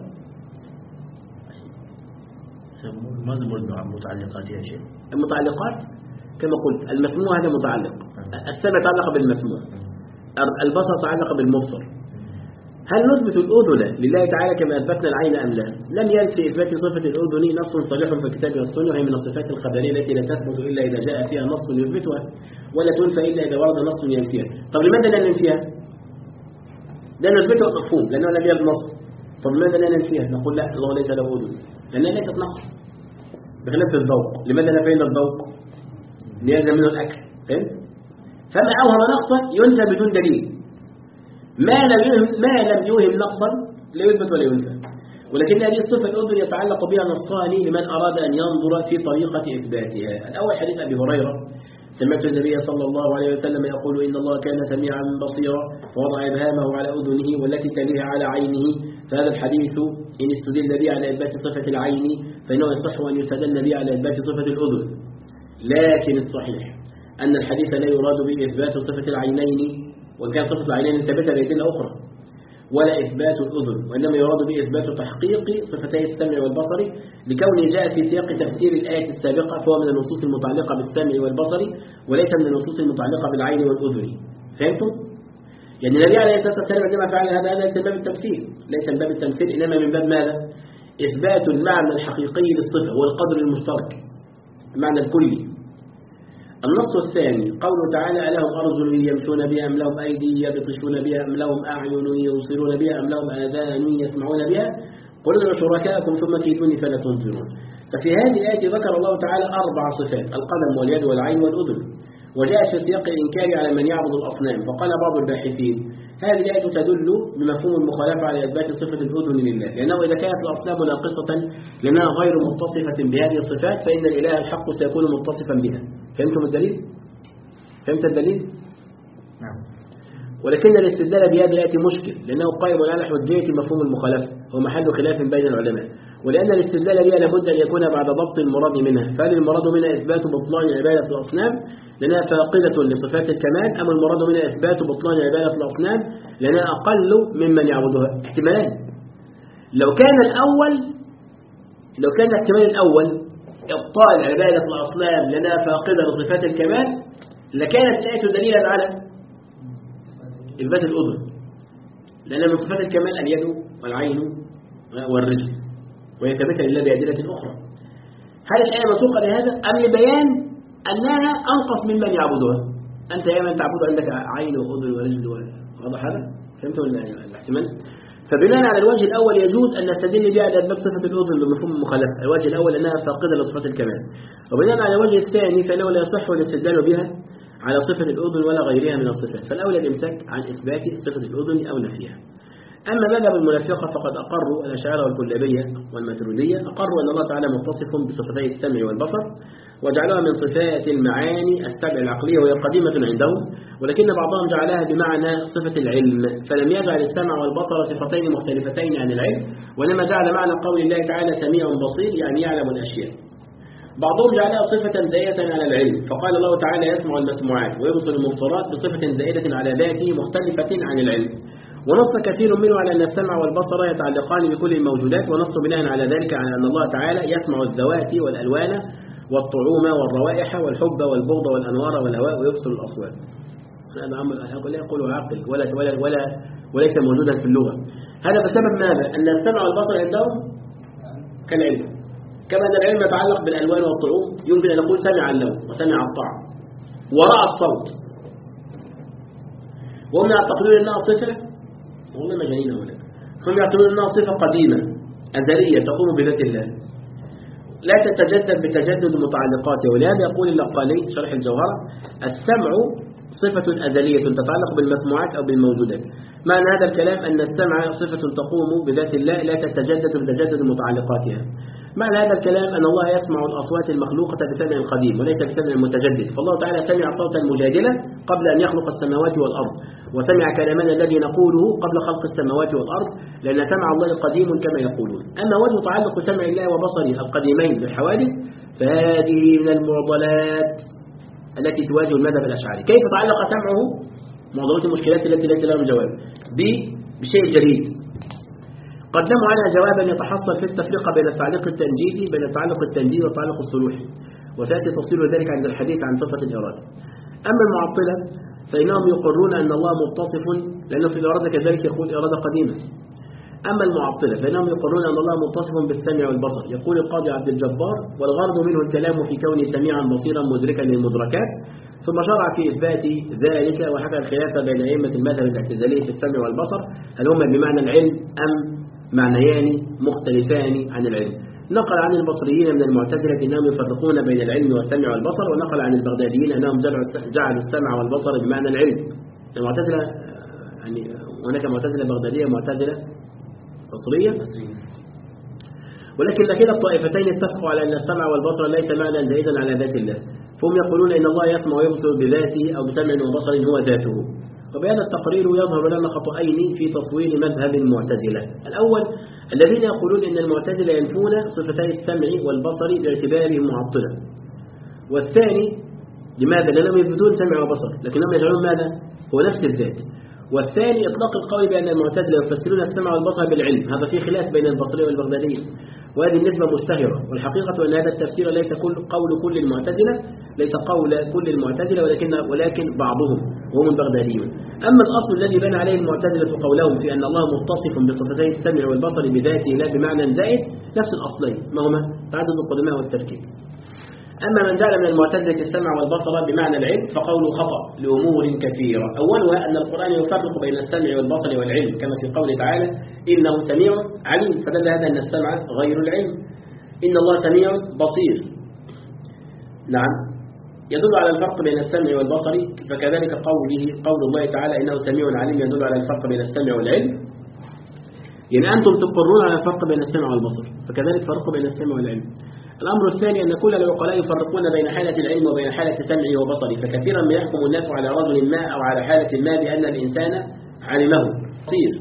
ماذا مرد عن متعلقات يا شيخ؟ المتعلقات كما قلت المسموع هذا متعلق، السمع يتعلق بالمسموع، البصر يتعلق بالمبصر. هل نثبت الأذن لله تعالى كما أثبتنا العين أم لا؟ لم يرد في إثبات صفة الأذن نص صريح في الكتاب والسنة، وهي من الصفات الخبرية التي لا تثبت إلا إذا جاء فيها نص يثبتها، ولا تنفى إلا إذا ورد نص ينفيها. طب لماذا لا ننفيها؟ لا نثبتها مفهوم لأنه لم يرد نص. طب لماذا لا ننفيها؟ نقول لا الله ليس له أذن لأنها ليست نقص، بخلاف الذوق. لماذا نفينا الذوق؟ لأن منه الأكل، فهمت؟ فما أوهم نقصا ينفى بدون دليل، ما لم يوهم ما لم يوهم نقصا لا يثبت ولا ينفى. ولكن هذه الصفة الأذن يتعلق بها نصان لمن أراد أن ينظر في طريقة إثباتها. الأول حديث أبي هريرة: سمعت النبي صلى الله عليه وسلم يقول إن الله كان سميعا بصيرا، فوضع إبهامه على أذنه والتي تليها على عينه. فهذا الحديث إن استدل به على إثبات صفة العين فإنه يصح أن يستدل به على إثبات صفة الأذن، لكن الصحيح أن الحديث لا يراد به إثبات صفة العينين، وإن كان صفة العينين ثابتة بأدلة أخرى، ولا إثبات الأذن، وإنما يراد به إثبات تحقيق صفتي السمع والبصر، لكونه جاء في سياق تفسير الآية السابقة، فهو من النصوص المتعلقة بالسمع والبصر وليس من النصوص المتعلقة بالعين والأذن. فهمتم؟ يعني النبي عليه الصلاة والسلام عندما فعل هذا هذا ليس من باب التفسير، ليس من باب التمثيل، إنما من باب ماذا؟ إثبات المعنى الحقيقي للصفة والقدر المشترك، المعنى الكلي. النص الثاني قوله تعالى ألهم أرجل يمشون بها أم لهم أيدي يبطشون بها أم لهم أعين يبصرون بها أم لهم آذان يسمعون بها قل ادعوا شركاءكم ثم كيدوني فلا تنظرون. ففي هذه الآية ذكر الله تعالى أربع صفات: القدم واليد والعين والأذن، وجاء في سياق الإنكار على من يعبد الأصنام. فقال بعض الباحثين هذه الآية تدل بمفهوم المخالفة على إثبات صفة الأذن لله، لأنه إذا كانت الأصنام ناقصة لأنها غير متصفة بهذه الصفات فإن الإله الحق سيكون متصفا بها. فهمتم الدليل؟ فهمت الدليل؟ نعم. ولكن الاستدلال بهذه الآية مشكل، لأنه قائم على حجية مفهوم المخالفة ومحل خلاف بين العلماء، ولأن الاستدلال بها لابد أن يكون بعد ضبط المراد منها. فهل المراد منها إثبات بطلان عبادة الأصنام لأنها فاقدة لصفات الكمال، أم المراد منها إثبات بطلان عبادة الأصنام لأنها أقل ممن يعبدها؟ احتمالان. لو كان الأول لو كان الاحتمال الأول إبطال عبادة الأصنام لأنها فاقدة لصفات الكمال لكانت الآية دليلا على إثبات الأذن، لأن من صفات الكمال اليد والعين والرجل، وهي ثابتة لله بأدلة أخرى. هل الآية مسوقة لهذا أم لبيان أنها أنقص ممن يعبدها؟ أنت يا من تعبد عندك عين وأذن ورجل، واضح هذا؟ فهمتوا الاحتمال؟ فبناء على الوجه الأول يجوز أن نستدل بها على إثبات صفة الأذن بمفهوم المخالفة. الوجه الأول أنها فاقدة لصفات الكمال، وبناء على الوجه الثاني فإنه لا يصح الاستدلال بها على صفة الأذن ولا غيرها من الصفات، فالأولى الإمساك عن إثبات صفة الأذن أو نفيها. أما مذهب المنافقة فقد أقروا الأشاعرة والكلابية والماتريدية أقروا أن الله تعالى متصف بصفتي السمع والبصر، وجعلوها من صفات المعاني السبع العقلية وهي قديمة عندهم، ولكن بعضهم جعلها بمعنى صفة العلم، فلم يجعل السمع والبصر صفتين مختلفتين عن العلم، وإنما جعل معنى قول الله تعالى سميع بصير يعني يعلم الأشياء. بعضهم جعلها صفة زائدة على العلم، فقال الله تعالى يسمع المسموعات ويبصر المبصرات بصفة زائدة على ذاته مختلفة عن العلم. ونص كثير منه على أن السمع والبصر يتعلقان بكل الموجودات، ونص بناء على ذلك على أن الله تعالى يسمع الذوات والألوان والطعوم والروائح والحب والبغض والأنوار والهواء ويبصر الأصوات. هذا أمر لا يقول عاقل ولا ولا ولا وليس موجودا في اللغة. هذا بسبب ماذا؟ أن السمع والبصر عندهم كالعلم، كما أن العلم يتعلق بالألوان والطعوم يمكن أن نقول سمع اللون وسمع الطعم ورأى الصوت، وهم يعتقدون أنها صفة، والله مجانين أولا، هم يعتقدون أنها صفة قديمة أزلية تقوم بذات الله لا تتجدد بتجدد متعلقاتها. ولهذا يقول اللقاني شرح الجوهرة السمع صفة أزلية تتعلق بالمسموعات أو بالموجودات. معنى هذا الكلام أن السمع صفة تقوم بذات الله لا تتجدد بتجدد متعلقاتها. معنى هذا الكلام أن الله يسمع الأصوات المخلوقة بسمع قديم وليس بسمع متجدد، فالله تعالى سمع صوت المجادلة قبل أن يخلق السماوات والأرض، وسمع كلامنا الذي نقوله قبل خلق السماوات والأرض، لأن سمع الله قديم كما يقولون. أما وجه تعلق سمع الله وبصره القديمين بالحوادث فهذه من المعضلات التي تواجه المذهب الأشعري. كيف تعلق سمعه؟ معضلات المشكلات التي ليس لها جواب بشيء جديد. قدموا على جوابا يتحصل في التفرقة بين التعليق التنجيدي بين التعلق التنجيدي والتعلق الصلوحي، وسيأتي تفصيل ذلك عند الحديث عن صفة الإرادة. أما المعطلة فإنهم يقرون أن الله متصف، لأنه في الإرادة كذلك يقول إرادة قديمة. أما المعطلة فإنهم يقرون أن الله متصف بالسمع والبصر. يقول القاضي عبد الجبار والغرض منه الكلام في كونه سميعا بصيرا مدركا للمدركات، ثم شرع في إثبات ذلك وحكى الخلاف بين أئمة المذهب الاعتزالي في السمع والبصر، هل هما بمعنى العلم أم معنيان مختلفان عن العلم. نقل عن البصريين من المعتزلة أنهم يفرقون بين العلم والسمع والبصر، ونقل عن البغداديين أنهم جعلوا السمع والبصر بمعنى العلم. المعتزلة يعني هناك معتزلة بغدادية ومعتزلة بصرية، ولكن كلا الطائفتين اتفقوا على أن السمع والبصر ليس معنى زائدا على ذات الله، فهم يقولون إن الله يسمع ويبصر بذاته أو بسمع وبصر هو ذاته. وبهذا التقرير يظهر لنا خطأين في تصوير مذهب المعتزلة. الأول الذين يقولون إن المعتزلة ينفون صفتي السمع والبصر باعتبارهم معطلة، والثاني لماذا؟ لأنهم يثبتون سمع وبصر لكنهم يجعلون ماذا؟ هو نفس الذات. والثاني إطلاق القول بأن المعتزلة يفسرون السمع والبصر بالعلم، هذا فيه خلاف بين البصرية والبغدادية، وهذه النسبة مستهرة، والحقيقة أن هذا التفسير ليس كل قول كل المعتزلة ليس قول كل المعتزلة ولكن ولكن بعضهم وهم البغداديون. أما الأصل الذي بنى عليه المعتزلة قولهم في أن الله متصف بصفتي السمع والبصر بذاته لا بمعنى زائد نفس الأصلين، ما هما تعدد القدماء والتركيب. أما من جعل من المعتزلة السمع والبصر بمعنى العلم فقوله خطأ لأمور كثيرة. أولها أن القرآن يفرق بين السمع والبصر والعلم كما في قوله تعالى إنه سميع عليم، فدل هذا أن السمع غير العلم. إن الله سميع بصير، نعم، يدل على الفرق بين السمع والبصر. فكذلك قوله قول الله تعالى إنه سميع عليم يدل على الفرق بين السمع والعلم. يعني أنتم تقرون على الفرق بين السمع والبصر، فكذلك فرق بين السمع والعلم. الأمر الثاني أن كل العقلاء يفرقون بين حالة العلم وبين حالة سمعه وبصره، فكثيرا ما يحكم الناس على رجل ما أو على حالة ما بأن الإنسان علمه بصير،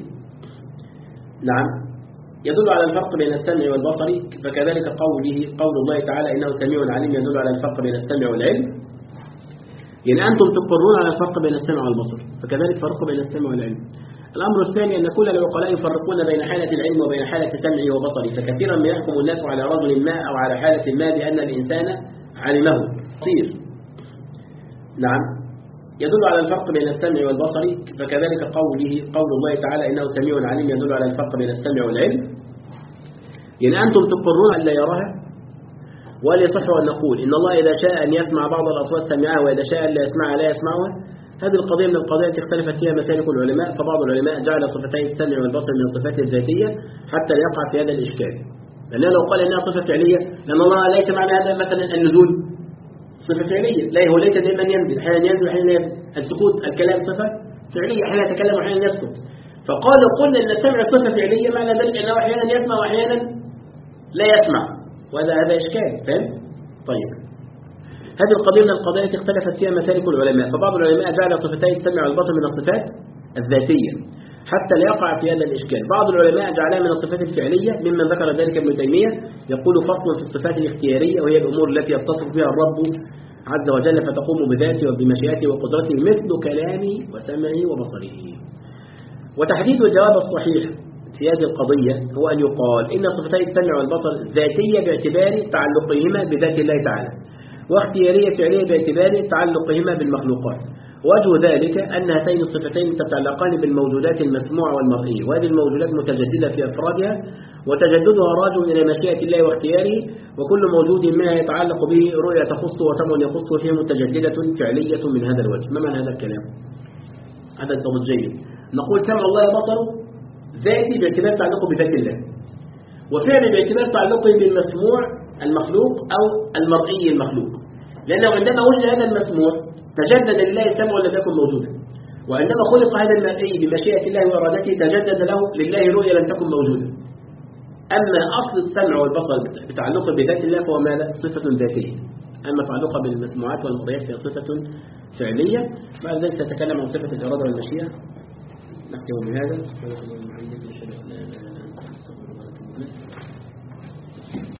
نعم، يدل على الفرق بين السمع والبصر. فكذلك قوله قول الله تعالى إنه سميع عليم يدل على الفرق بين السمع والعلم. يعني أنتم تقرون على الفرق بين السمع والبصر، فكذلك فرق بين السمع والعلم. الأمر الثاني أن كل العقلاء يفرقون بين حالة العلم وبين حالة سمعه وبصره، فكثيرا ما يحكم الناس على رجل ما أو على حالة ما بأن الإنسان علمه بصير، نعم، يدل على الفرق بين السمع والبصر. فكذلك قوله قول الله تعالى إنه سميع عليم يدل على الفرق بين السمع والعلم. يعني أنتم تقرون أن لا يراها، ولا يصح أن نقول إن الله إذا شاء أن يسمع بعض الأصوات سمعها وإذا شاء أن لا يسمعها لا يسمعها. هذه القضية من القضايا اختلفت فيها مسالك العلماء، فبعض العلماء جعل صفتي السمع والبصر من الصفات الذاتية حتى لا يقع في هذا الإشكال، لأنه لو قال إنها صفة فعلية لأن الله ليس معنى هذا مثلا النزول صفة فعلية، لا هو ليس دائما ينزل، أحيانا ينزل أحيانا ينزل، السكوت الكلام صفة فعلية، أحيانا يتكلم وأحيانا يسكت. فقالوا قلنا أن السمع صفة فعلية معنى ذلك أنه أحيانا يسمع وأحيانا لا يسمع، وهذا هذا إشكال، فهم؟ طيب، هذه القضية من القضايا التي اختلفت فيها مسالك العلماء، فبعض العلماء جعل صفتي السمع والبصر من الصفات الذاتية حتى لا يقع في هذا الإشكال. بعض العلماء جعلها من الصفات الفعلية، ممن ذكر ذلك ابن تيمية، يقول فرق في الصفات الاختيارية وهي الأمور التي يتصف بها الرب عز وجل فتقوم بذاته وبمشيئته وقدرته مثل كلامه وسمعه وبصره. وتحديد الجواب الصحيح في هذه القضية هو أن يقال إن صفتي السمع والبصر ذاتية باعتبار تعلقهما بذات الله تعالى، واختيارية فعلية باعتبار تعلقهما بالمخلوقات. وجه ذلك أن هاتين الصفتين تتعلقان بالموجودات المسموعة والمرئية، وهذه الموجودات متجددة في أفرادها، وتجددها راجع إلى مشيئة الله واختياره، وكل موجود منها يتعلق به رؤية تخص وسمع يخص، وهي متجددة فعلية من هذا الوجه. ما معنى هذا الكلام؟ هذا الضبط جيد. نقول سمع الله بصره ذاتي باعتبار تعلقه بذات الله، وفعل باعتبار تعلقه بالمسموع المخلوق أو المرئي المخلوق، لأنه عندما وجد هذا المسموع تجدد لله السمع ولم يكن موجودا، وعندما خلق هذا المرئي بمشيئة الله وإرادته تجدد له لله رؤية لم تكن موجودة. أما أصل السمع والبصر بتعلقه بذات الله فهو ماذا؟ صفة ذاتية، أما تعلقه بالمسموعات والمرئيات هي صفة فعلية. بعد ذلك تتكلم عن صفة الإرادة والمشيئة. نختم بهذا.